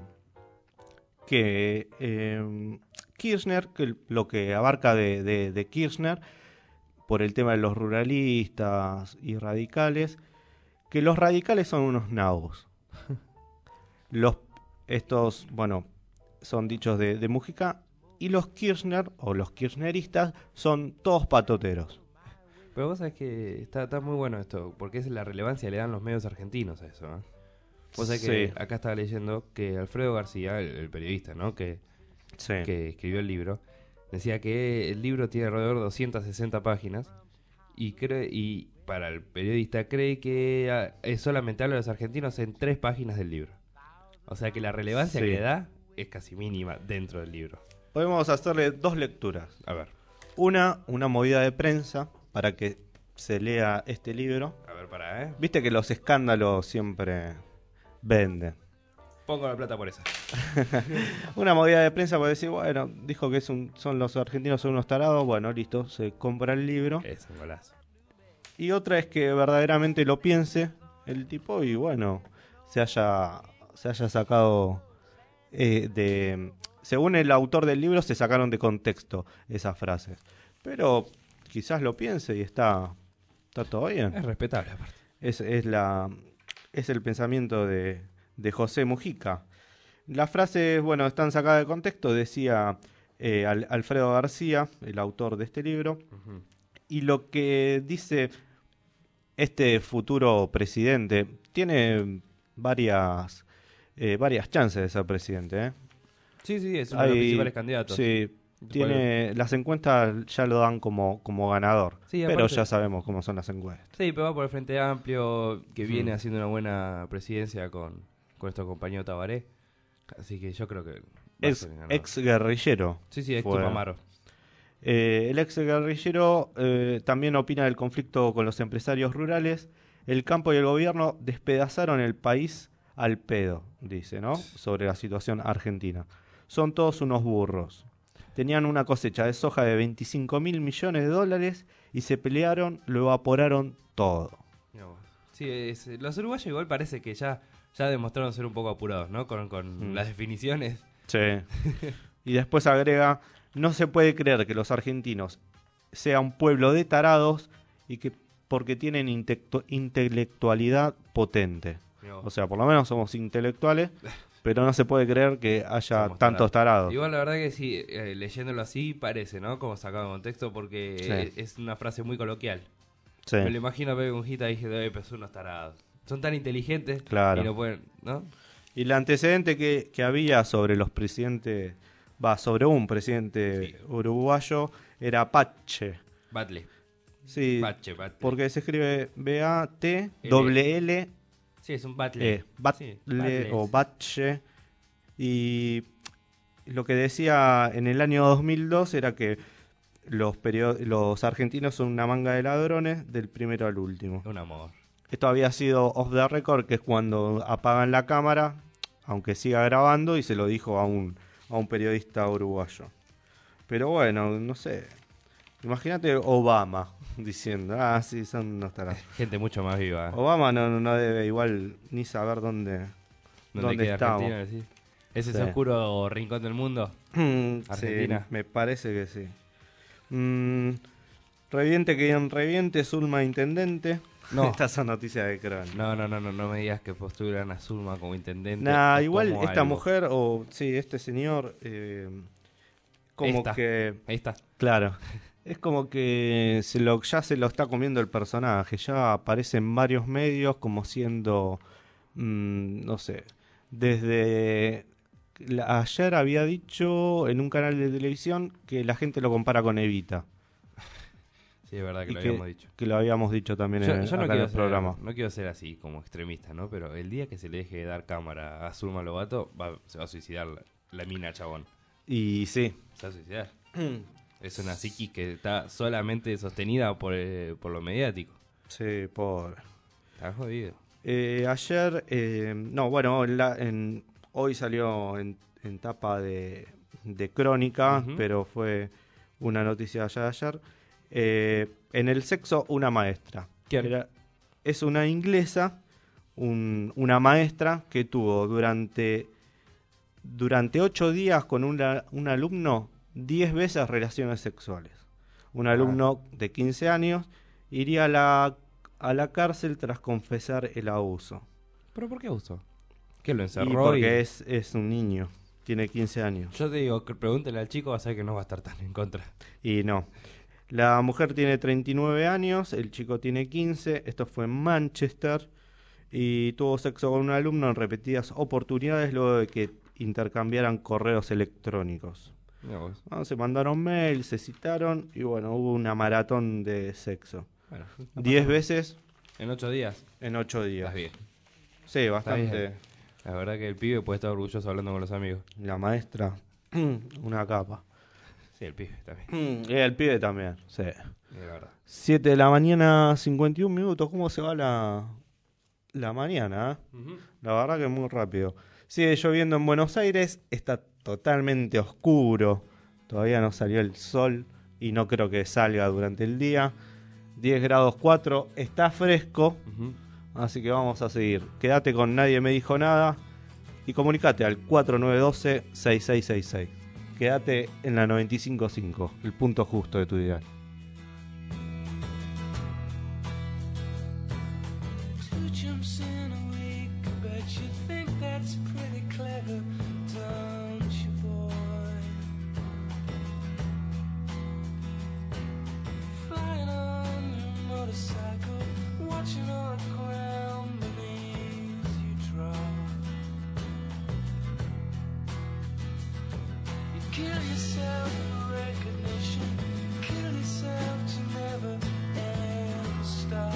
que eh, Kirchner, que lo que abarca de, de, de Kirchner, por el tema de los ruralistas y radicales, que los radicales son unos nabos. Los, estos, bueno, son dichos de, de Mujica, y los Kirchner, o los kirchneristas, son todos patoteros. Pero vos sabés que está, está muy bueno esto, porque es la relevancia que le dan los medios argentinos a eso, ¿eh? Vos sabés que Sí. acá estaba leyendo que Alfredo García, el, el periodista, ¿no? Que, Sí. que escribió el libro, decía que el libro tiene alrededor de doscientas sesenta páginas y cree, y para el periodista cree que ah, es solamente habla de los argentinos en tres páginas del libro. O sea que la relevancia Sí. que le da es casi mínima dentro del libro. Podemos hacerle dos lecturas. A ver. Una, una movida de prensa para que se lea este libro. A ver, para, ¿eh? Viste que los escándalos siempre venden. Pongo la plata por esa. Una movida de prensa para decir, bueno, dijo que es un, son los argentinos son unos tarados, bueno, listo, se compra el libro. Es un golazo. Y otra es que verdaderamente lo piense el tipo y bueno, se haya, se haya sacado eh, de... Según el autor del libro, se sacaron de contexto esas frases. Pero quizás lo piense y está, está todo bien. Es respetable, aparte. Es, es, la, es el pensamiento de, de José Mujica. Las frases, bueno, están sacadas de contexto, decía eh, Al- Alfredo García, el autor de este libro. Uh-huh. Y lo que dice este futuro presidente, tiene varias, eh, varias chances de ser presidente, ¿eh? Sí, sí, es uno de los principales candidatos. Sí, tiene, las encuestas ya lo dan como, como ganador, Sí, pero aparte- ya sabemos cómo son las encuestas. Sí, pero va por el Frente Amplio, que viene Mm. haciendo una buena presidencia con, con nuestro compañero Tabaré. Así que yo creo que... va a Ex, ser el ganador. ex guerrillero. Sí, sí, ex fue. Tupamaro. Eh, el ex guerrillero eh, también opina del conflicto con los empresarios rurales. El campo y el gobierno despedazaron el país al pedo, dice, ¿no? Sobre la situación argentina. Son todos unos burros. tenían una cosecha de soja de veinticinco mil millones de dólares y se pelearon, lo evaporaron todo. No, sí, es, los uruguayos igual parece que ya, ya demostraron ser un poco apurados, ¿no? Con, con Mm. las definiciones. Sí. Y después agrega, no se puede creer que los argentinos sean un pueblo de tarados y que porque tienen intectu- intelectualidad potente. No. O sea, por lo menos somos intelectuales, pero no se puede creer que haya Somos tantos tarados. Igual la verdad que sí, eh, leyéndolo así parece, ¿no? Como sacado de contexto porque Sí. es, es una frase muy coloquial. Sí. Me lo imagino a Pepe Unjita diciendo, eh, pero son unos tarados. Son tan inteligentes Claro. y no pueden, ¿no? Y el antecedente que, que había sobre los presidentes, va, sobre un presidente uruguayo, era Pache. Batle. Sí, Bache, Batle. porque se escribe B A T L L Sí, es un Batle. Eh, Batle Sí, Batle. o Bache. Y lo que decía en el año dos mil dos era que los, perio- los argentinos son una manga de ladrones del primero al último. Un amor. Esto había sido off the record, que es cuando apagan la cámara, aunque siga grabando, y se lo dijo a un, a un periodista uruguayo. Pero bueno, no sé. Imagínate Obama diciendo, ah, sí, son unos tarados. Gente mucho más viva. Obama no, no- no debe igual ni saber dónde, ¿Dónde dónde queda estamos. Argentina? Sí. ¿Es ese Sí. oscuro rincón del mundo? Argentina. Sí, me parece que sí. Mm, reviente que en reviente, Zulma intendente. No. Estas son noticias de Crónica. No, no, no, no, no me digas que postulan a Zulma como intendente. Nah, o igual como esta algo. mujer, o sí, este señor, eh, como Esta. que... Ahí está. Claro. Es como que se lo, ya se lo está comiendo el personaje. Ya aparece en varios medios como siendo, mm, no sé, desde... la- ayer había dicho en un canal de televisión que la gente lo compara con Evita. Sí, es verdad que Y lo que- habíamos dicho. que lo habíamos dicho también Yo, en, yo no, acá en quiero el ser, programa. no quiero ser así como extremista, ¿no? Pero el día que se le deje de dar cámara a Zulma Lobato, va- se va a suicidar la, la mina, chabón. Y sí. Se va a suicidar. Es una psiquis que está solamente sostenida por, eh, por lo mediático. Sí, pobre. Está jodido. Eh, ayer, eh, no, bueno, en la- en- hoy salió en, en tapa de, de Crónica, Ujú. pero fue una noticia allá de ayer. Eh, en el sexo, una maestra. ¿Quién? Era- es una inglesa, un- una maestra que tuvo durante, durante ocho días con una- un alumno diez veces relaciones sexuales. Un alumno de quince años iría a la, a la cárcel tras confesar el abuso. ¿Pero por qué abuso? ¿Qué lo Y encerró? porque y- es, es un niño, tiene quince años. Yo te digo, que pregúntele al chico, va a saber que no va a estar tan en contra. Y no. La mujer tiene treinta y nueve años, el chico tiene quince, esto fue en Manchester, y tuvo sexo con un alumno en repetidas oportunidades luego de que intercambiaran correos electrónicos. Mirá vos. Ah, se mandaron mail, se citaron y bueno, hubo una maratón de sexo. Bueno, no Diez pasa nada. veces En ocho días. en ocho días. Estás bien. Sí, Está bastante. bien. La verdad que el pibe puede estar orgulloso hablando con los amigos. La maestra, una capa. Sí, el pibe también. Y el pibe también, sí. Es verdad. siete de la mañana, cincuenta y un minutos. ¿Cómo se va la, la mañana? eh? Ujú. La verdad que muy rápido. Sigue lloviendo en Buenos Aires, está totalmente oscuro. Todavía no salió el sol y no creo que salga durante el día. diez grados cuatro, está fresco. Ujú. Así que vamos a seguir. Quédate con Nadie Me Dijo Nada y comunicate al cuatro nueve uno dos, seis seis seis seis. Quédate en la noventa y cinco punto cinco, el punto justo de tu dial. Two jumps in a week, bet you think that's pretty clever, don't you, boy? Flying on your motorcycle, watching all the ground beneath you drop. You kill yourself for recognition, kill yourself to never ever stop.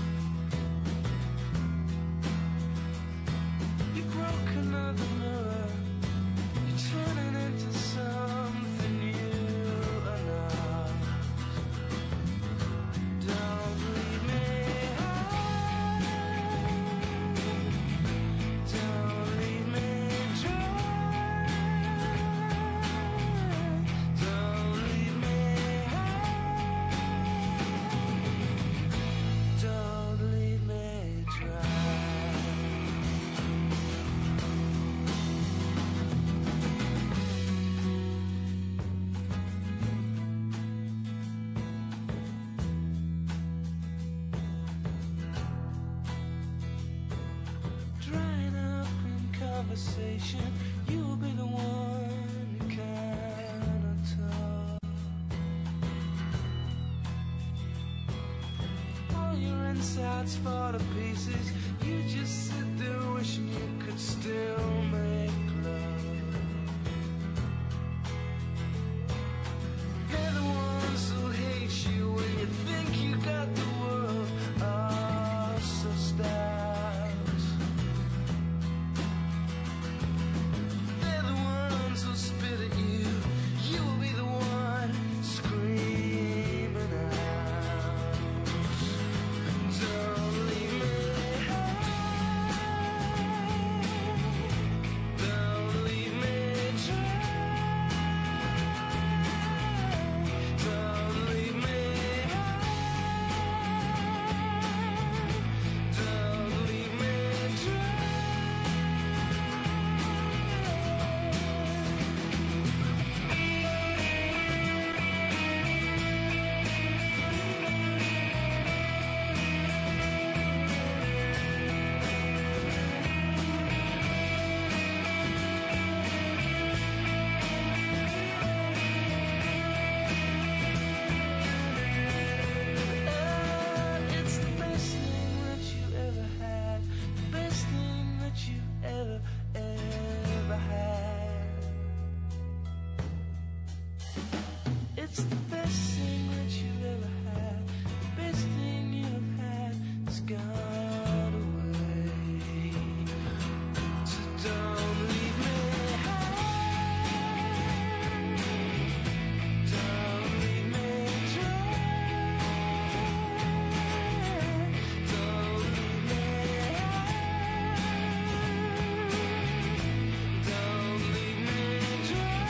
You broke another mirror. You're turning into something you are not. Don't leave me high. Don't leave me dry. conversation. You'll be the one who cannot talk. All your insides fall to pieces. You just sit there wishing you could still make love. They're the ones who hate you when you think you got the world. Oh, so stars. They're the ones who spit at you. You will be the one screaming out. Don't leave me high. Don't leave me dry. Don't leave me high. Don't leave me dry. It's the best thing that you ever had, the best thing that you ever, ever had. It's the best thing that you ever had, the best thing you've had has gone away. So don't leave me high, don't leave me dry. Don't leave me high. Don't leave me dry.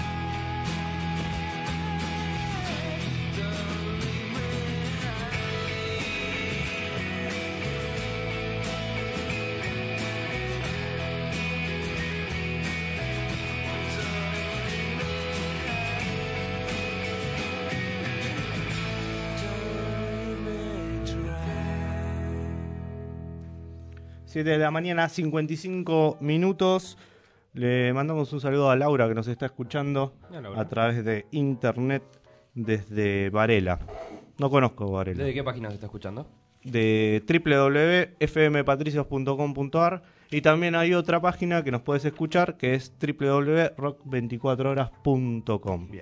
Don't leave me siete de la mañana, cincuenta y cinco minutos. Le mandamos un saludo a Laura que nos está escuchando Hola, Laura. a través de internet desde Varela. No conozco Varela. ¿Desde qué página se está escuchando? De doble u doble u doble u punto f m patricios punto com punto a r y también hay otra página que nos puedes escuchar que es doble u doble u doble u punto rock veinticuatro horas punto com. Bien.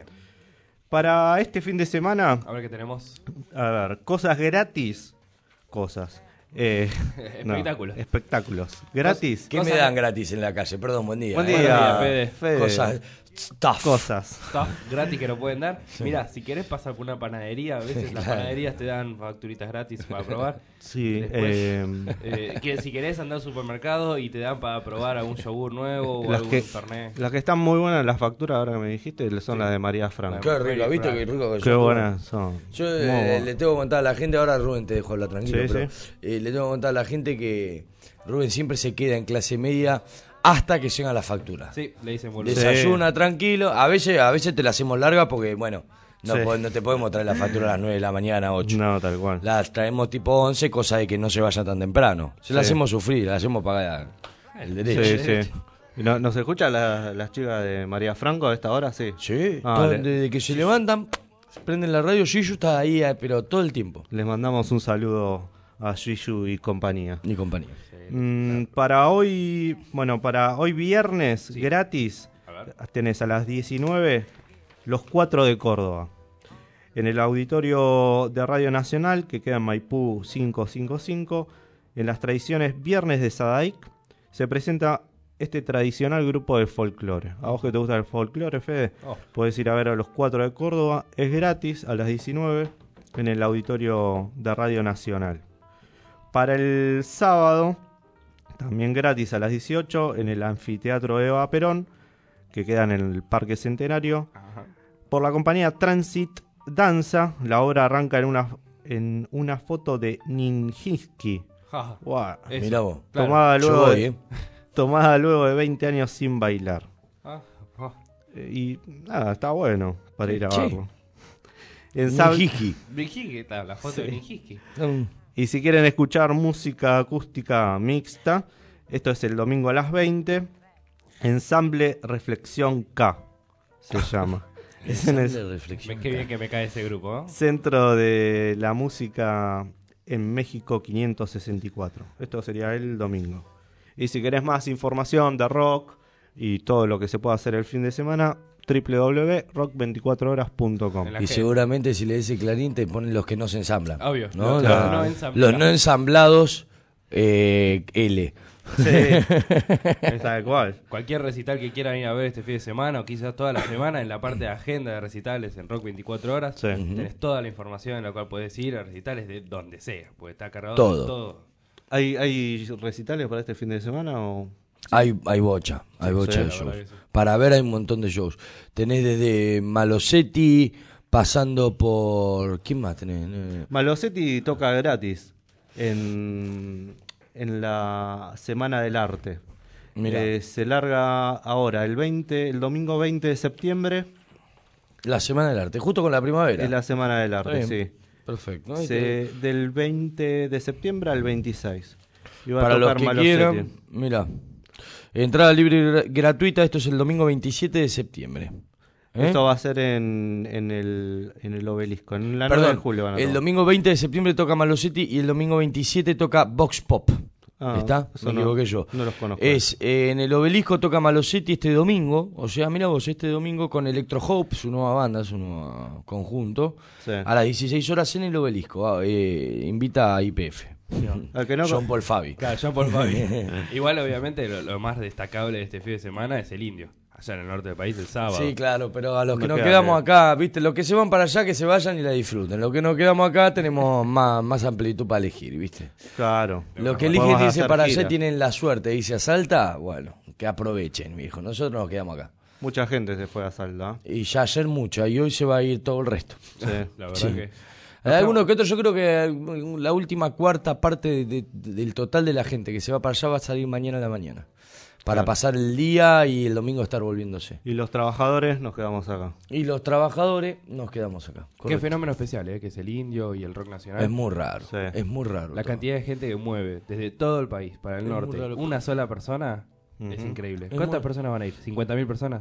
Para este fin de semana, A ver qué tenemos. a ver, cosas gratis, cosas. Eh, no, Espectáculos. espectáculos. Gratis. ¿Qué me dan gratis en la calle? Perdón, buen día. Buen ¿eh? día, Fede. Fede. Cosas. Stuff. Cosas. Stuff gratis que nos pueden dar. Mira, si querés pasar por una panadería, a veces las Claro. panaderías te dan facturitas gratis para probar. Sí, Después, eh, eh, que si querés andar al supermercado y te dan para probar algún yogur nuevo o las algún que, fernet. las que están muy buenas las facturas ahora que me dijiste son Sí. las de María Franco. Qué rico, ¿viste? Qué rico que Qué son. buenas son. Yo Muy eh, buenas. le tengo que contar a la gente, ahora Rubén te dejo hablar tranquilo, Sí, pero sí. eh, le tengo que contar a la gente que Rubén siempre se queda en clase media hasta que llega la factura. Sí, le dicen boludo. Desayuna tranquilo, a veces, a veces te la hacemos larga porque, bueno, no, Sí. po- no te podemos traer la factura a las nueve de la mañana, ocho. No, tal cual. La traemos tipo once, cosa de que no se vaya tan temprano. Se la Sí. hacemos sufrir, la hacemos pagar el derecho. Sí, sí. ¿Y no, ¿Nos escucha la- las chicas de María Franco a esta hora? Sí. Sí, Ah, todo- le- desde que se levantan, prenden la radio, Gillo está ahí, eh, pero todo el tiempo. Les mandamos un saludo a Gillu y compañía. Ni compañía. Mm, para hoy, bueno, para hoy viernes, gratis, tenés a las diecinueve los cuatro de Córdoba. En el auditorio de Radio Nacional, que queda en Maipú quinientos cincuenta y cinco, en las tradiciones Viernes de Sadaic, se presenta este tradicional grupo de folclore. A vos que te gusta el folclore, Fede, Oh. podés ir a ver a los cuatro de Córdoba. Es gratis a las diecinueve en el auditorio de Radio Nacional. Para el sábado, también gratis a las dieciocho en el anfiteatro Eva Perón, que queda en el Parque Centenario. Por la compañía Transit Danza, la obra arranca en una, en una foto de Ninjinski. Ja, Guau. eso, Mirá vos. claro. Tomada, Yo luego voy, de, eh. tomada luego de veinte años sin bailar. Ah, ah. Eh, Y nada, está bueno para ir a Sí. verlo. En Sab- Ninjinski. Ninjinski, está la foto Sí. de Ninjinski. Y si quieren escuchar música acústica mixta, esto es el domingo a las veinte Ensamble Reflexión K se llama. Es en el Reflexión. Qué bien que me cae ese grupo, ¿no? Centro de la Música en México quinientos sesenta y cuatro. Esto sería el domingo. Y si querés más información de rock y todo lo que se pueda hacer el fin de semana, doble u doble u doble u punto rock veinticuatro horas punto com. Y seguramente si le dice Clarín te ponen los que no se ensamblan. Obvio. ¿no? Los, La, no ensamblados. los no ensamblados eh, L. Sí, tal cual. Cualquier recital que quieran ir a ver este fin de semana o quizás toda la semana, en la parte de agenda de recitales en Rock veinticuatro horas, sí. tenés toda la información en la cual podés ir a recitales de donde sea, porque está cargado todo. de todo. ¿Hay, ¿Hay recitales para este fin de semana o...? Hay, hay bocha, hay bocha sí, de shows. sí. Para ver hay un montón de shows. Tenés desde Malosetti, pasando por... ¿Quién más tenés? Malosetti toca gratis en, en la Semana del Arte. Eh, se larga ahora, el veinte, el domingo veinte de septiembre. La Semana del Arte, justo con la primavera. Es la Semana del Arte, sí. Perfecto. ¿no? Se, del veinte de septiembre al veintiséis. Y va Para a tocar los que Malosetti. quieran, mira, entrada libre y gra- gratuita, esto es el domingo veintisiete de septiembre. ¿Eh? Esto va a ser en, en, el, en el Obelisco, en la Perdón, nueve de julio. Van a el tocar. domingo veinte de septiembre toca Malosetti y el domingo veintisiete toca Vox Pop. Ah, ¿Está? eso Me no- equivoqué yo. no los conozco. Es, eh, en el Obelisco toca Malosetti este domingo. O sea, mira vos, este domingo con Electro Hope, su nueva banda, su nuevo conjunto. Sí. A las dieciséis horas en el Obelisco. Ah, eh, invita a I P F. Al que no- John Paul Fabi. Claro, John Paul Fabi. Igual, obviamente, lo, lo más destacable de este fin de semana es el Indio. Allá en el norte del país, el sábado. Sí, claro, pero a los que No nos queda quedamos bien. acá, viste, los que se van para allá, que se vayan y la disfruten. Los que nos quedamos acá tenemos más, más amplitud para elegir, viste. Claro. Los que Podemos eligen irse hacer para gira. allá tienen la suerte de irse a Salta, bueno, que aprovechen, viejo. Nosotros nos quedamos acá. Mucha gente se fue a Salta. Y ya ayer mucha, y hoy se va a ir todo el resto. Sí, la verdad Sí. que... Hay algunos que otros, yo creo que la última cuarta parte de- de- del total de la gente que se va para allá va a salir mañana a la mañana. Para Claro. pasar el día y el domingo estar volviéndose. Y los trabajadores nos quedamos acá. Y los trabajadores nos quedamos acá. Qué Correcto. fenómeno especial, ¿eh? Que es el indio y el rock nacional. Es muy raro, Sí. es muy raro. La todo. cantidad de gente que mueve desde todo el país para el Es muy norte. raro. Una sola persona es Ujú. increíble. Es ¿Cuántas muy- personas van a ir? ¿cincuenta mil personas?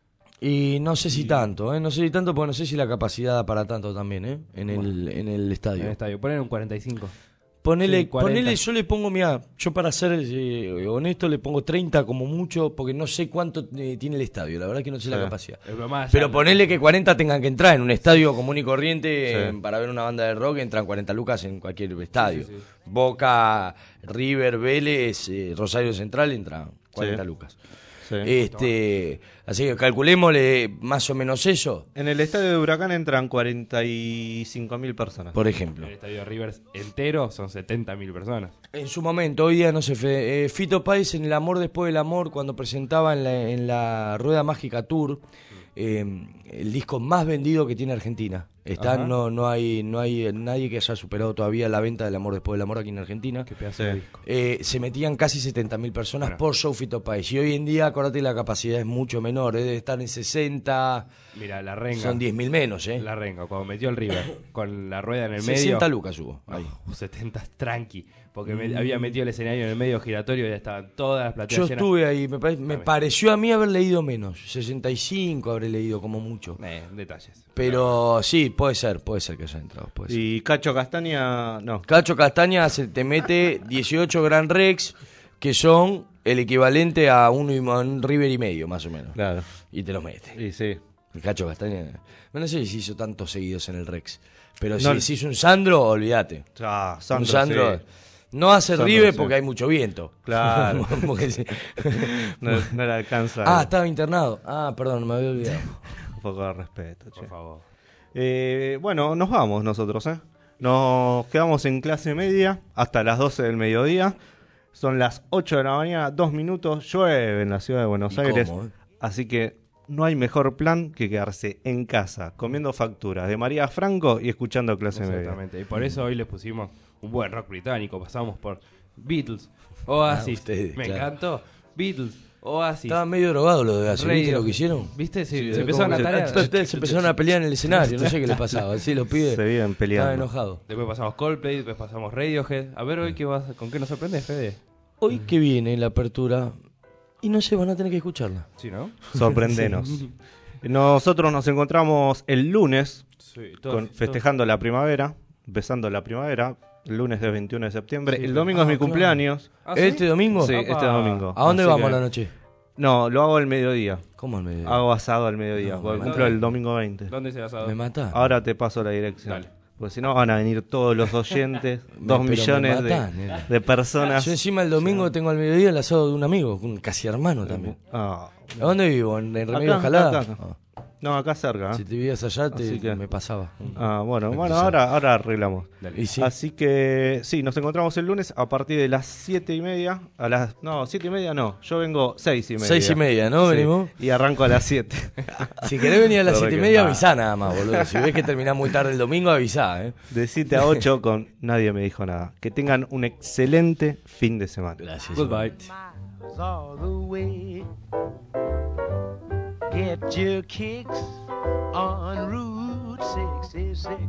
Y no sé si tanto, ¿eh? No sé si tanto porque no sé si la capacidad da para tanto también, ¿eh? En el, en el estadio. En el estadio. Ponen un cuarenta y cinco. Ponele, Sí, cuarenta. ponele, yo le pongo, mira, yo para ser eh, honesto le pongo treinta como mucho, porque no sé cuánto eh, tiene el estadio, la verdad que no sé Sí. la capacidad. Es broma, ya Pero no- ponele que cuarenta tengan que entrar en un estadio común y corriente Sí. eh, para ver una banda de rock, entran cuarenta lucas en cualquier estadio. Sí, sí, sí. Boca, River, Vélez, eh, Rosario Central entran cuarenta Sí. lucas. Sí. Este, así que calculémosle más o menos eso, En el estadio de Huracán entran cuarenta y cinco mil personas. por ejemplo. El estadio de Rivers entero son setenta mil personas. En su momento, hoy día no sé, Fe- eh, Fito Páez en El Amor Después del Amor, cuando presentaba en la, en la Rueda Mágica Tour, eh, el disco más vendido que tiene Argentina. Está, Ajá. no, no hay, no hay nadie que haya superado todavía la venta del Amor Después del Amor aquí en Argentina. Qué pedazo Sí. de disco. Eh, se metían casi setenta mil personas Bueno. por show Fito Páez. Y hoy en día, acordate, la capacidad es mucho menor, eh, debe estar en sesenta, Mira, la renga. son diez mil menos, ¿eh? La renga, cuando metió el River con la rueda en el sesenta medio. lucas hubo. Ahí. Oh, setenta tranqui. Porque me- había metido el escenario en el medio giratorio y ya estaban todas las plateas Yo llenas. estuve ahí, me, pare- me También. pareció a mí haber leído menos, sesenta y cinco habré leído como mucho. Eh, detalles. Pero sí, puede ser, puede ser que haya entrado. Puede ser. Y Cacho Castaña, no. Cacho Castaña se te mete dieciocho Grand Rex, que son el equivalente a uno y- a un River y medio, más o menos. Claro. Y te los mete. Y sí. El Cacho Castaña. No sé si hizo tantos seguidos en el Rex. Pero No, si, si hizo un Sandro, olvídate. Ah, Un Sandro, Sandro. sí. No hace Sandro, River sí. porque hay mucho viento. Claro. Porque sí. No, no le alcanza. Ah, estaba internado. Ah, perdón, me había olvidado. Un poco de respeto, che. Por favor. Eh, bueno, nos vamos nosotros, ¿eh? Nos quedamos en clase media hasta las doce del mediodía. Son las ocho de la mañana, dos minutos. Llueve en la ciudad de Buenos ¿Y Aires. cómo, eh? Así que no hay mejor plan que quedarse en casa, comiendo facturas de María Franco y escuchando clase media. Exactamente. Y por eso hoy les pusimos un buen rock británico. Pasamos por Beatles, Oasis. Ah, ustedes, Me claro. encantó. Beatles, Oasis. Estaba medio drogado lo de Oasis, ¿viste Radio. lo que hicieron? ¿Viste? Se, Sí, se empezaron a como que tarear. Se empezaron a pelear en el escenario, no sé qué le pasaba. Así los pibes Se viven peleando. estaban enojados. Después pasamos Coldplay, después pasamos Radiohead. A ver hoy qué vas, con qué nos sorprende, Fede. Hoy que viene la apertura Y no sé, van a tener que escucharla. Sí, ¿no? Sorprendenos. Sí. Nosotros nos encontramos el lunes Sí, todo- con- todo- festejando la primavera, empezando la primavera, el lunes del veintiuno de septiembre. Sí, el claro. domingo es Ah, mi claro. cumpleaños. ¿Ah, sí? ¿Este domingo? Sí, Apa. este domingo. ¿A dónde Así vamos que- a la noche? No, lo hago al mediodía. ¿Cómo al mediodía? Hago asado al mediodía, No, porque me cumplo mata. el domingo veinte. ¿Dónde se asado? ¿Me mata? Ahora te paso la dirección. Dale. Porque si no van a venir todos los oyentes, Me- dos pero me millones de, matás, nena. de personas. Yo encima el domingo tengo al mediodía el asado de un amigo, un casi hermano también. Ah, ¿A dónde vivo? ¿En, en Remedio Acá, Escalada? acá, acá. Ah. no, acá cerca. ¿eh? Si te vivías allá, te, Así que- me pasaba. Ah, bueno, Me bueno, cruzaba. ahora, ahora arreglamos. Y sí. Así que sí, nos encontramos el lunes a partir de las siete y media. A las, no, siete y media no. Yo vengo seis y media. Seis y media, ¿no? Sí, Venimos. y arranco a las siete. Si querés venir a las Lo siete y que- media, Ah. avisá nada más, boludo. Si ves que terminás muy tarde el domingo, avisá, ¿eh? De siete a ocho con Nadie Me Dijo Nada. Que tengan un excelente fin de semana. Gracias. Goodbye. Miles all the way. Get your kicks on Route sixty-six.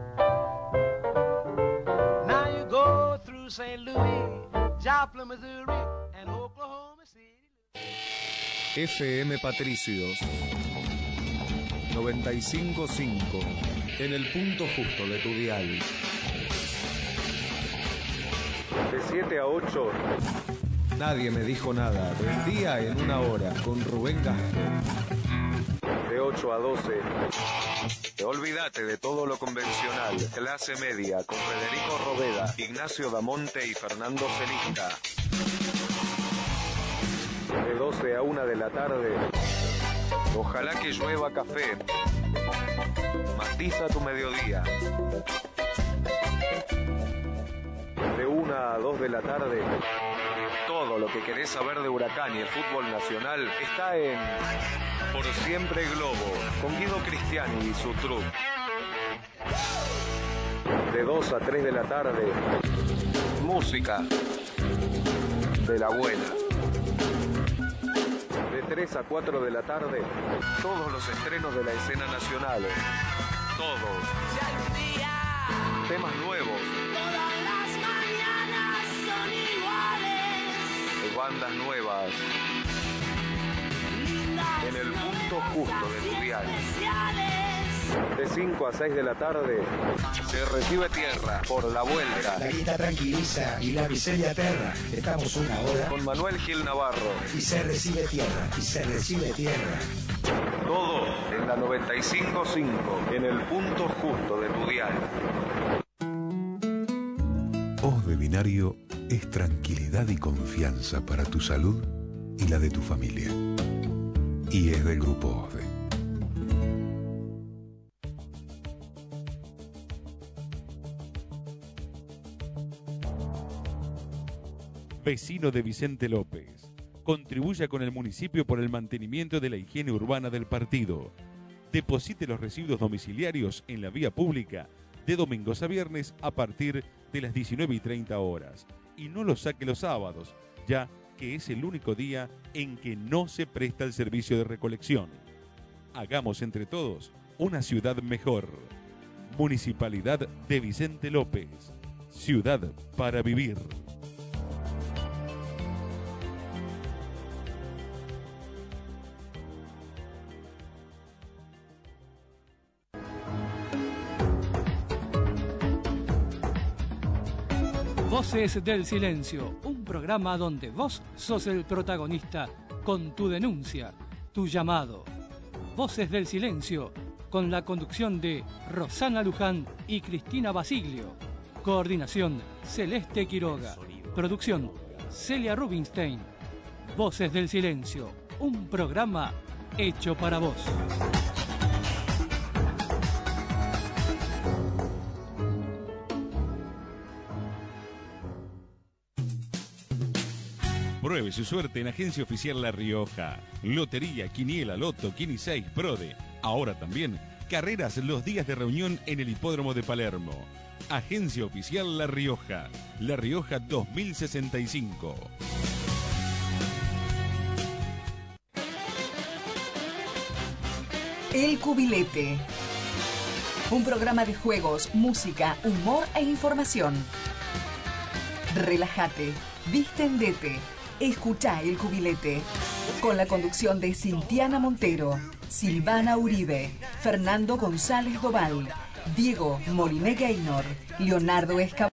Now you go through Saint Louis, Joplin, Missouri, and Oklahoma City. F M Patricios noventa y cinco punto cinco, en el punto justo de tu dial. De siete a ocho, Nadie Me Dijo Nada. Del día en una hora, con Rubén Castro. De ocho a doce, olvídate de todo lo convencional. Clase media, con Federico Roveda, Ignacio Damonte y Fernando Celisca. De doce a una de la tarde, ojalá que llueva café. Matiza tu mediodía. De una a dos de la tarde, todo lo que querés saber de Huracán y el fútbol nacional está en Por Siempre Globo, con Guido Cristiani y su truc. De dos a tres de la tarde, música de la buena. De tres a cuatro de la tarde, todos los estrenos de la escena nacional. Todos. Temas nuevos. Todas las mañanas son iguales. Bandas nuevas. En el punto justo de tu dial. De cinco a seis de la tarde, se recibe tierra por la vuelta. La guita tranquiliza y la miseria aterra. Estamos una hora Con Manuel Gil Navarro. y se recibe tierra, y se recibe tierra. Todo en la noventa y cinco punto cinco, en el punto justo de tu dial. Hoz de Binario es tranquilidad y confianza para tu salud y la de tu familia. Y es del Grupo OSDE. Vecino de Vicente López. Contribuya con el municipio por el mantenimiento de la higiene urbana del partido. Deposite los residuos domiciliarios en la vía pública de domingos a viernes a partir de las diecinueve y treinta horas. Y no los saque los sábados, ya que es el único día en que no se presta el servicio de recolección. Hagamos entre todos una ciudad mejor. Municipalidad de Vicente López. Ciudad para vivir. Voces del Silencio, un programa donde vos sos el protagonista con tu denuncia, tu llamado. Voces del Silencio, con la conducción de Rosana Luján y Cristina Basiglio. Coordinación, Celeste Quiroga. Producción, Celia Rubinstein. Voces del Silencio, un programa hecho para vos. Pruebe su suerte en Agencia Oficial La Rioja. Lotería, quiniela, loto, quini seis, prode. Ahora también, carreras los días de reunión en el Hipódromo de Palermo. Agencia Oficial La Rioja. La Rioja dos mil sesenta y cinco. El Cubilete. Un programa de juegos, música, humor e información. Relájate, distendete, Escuchá el Cubilete. Con la conducción de Cintiana Montero, Silvana Uribe, Fernando González Doval, Diego Moliné Gaynor, Leonardo Escapó.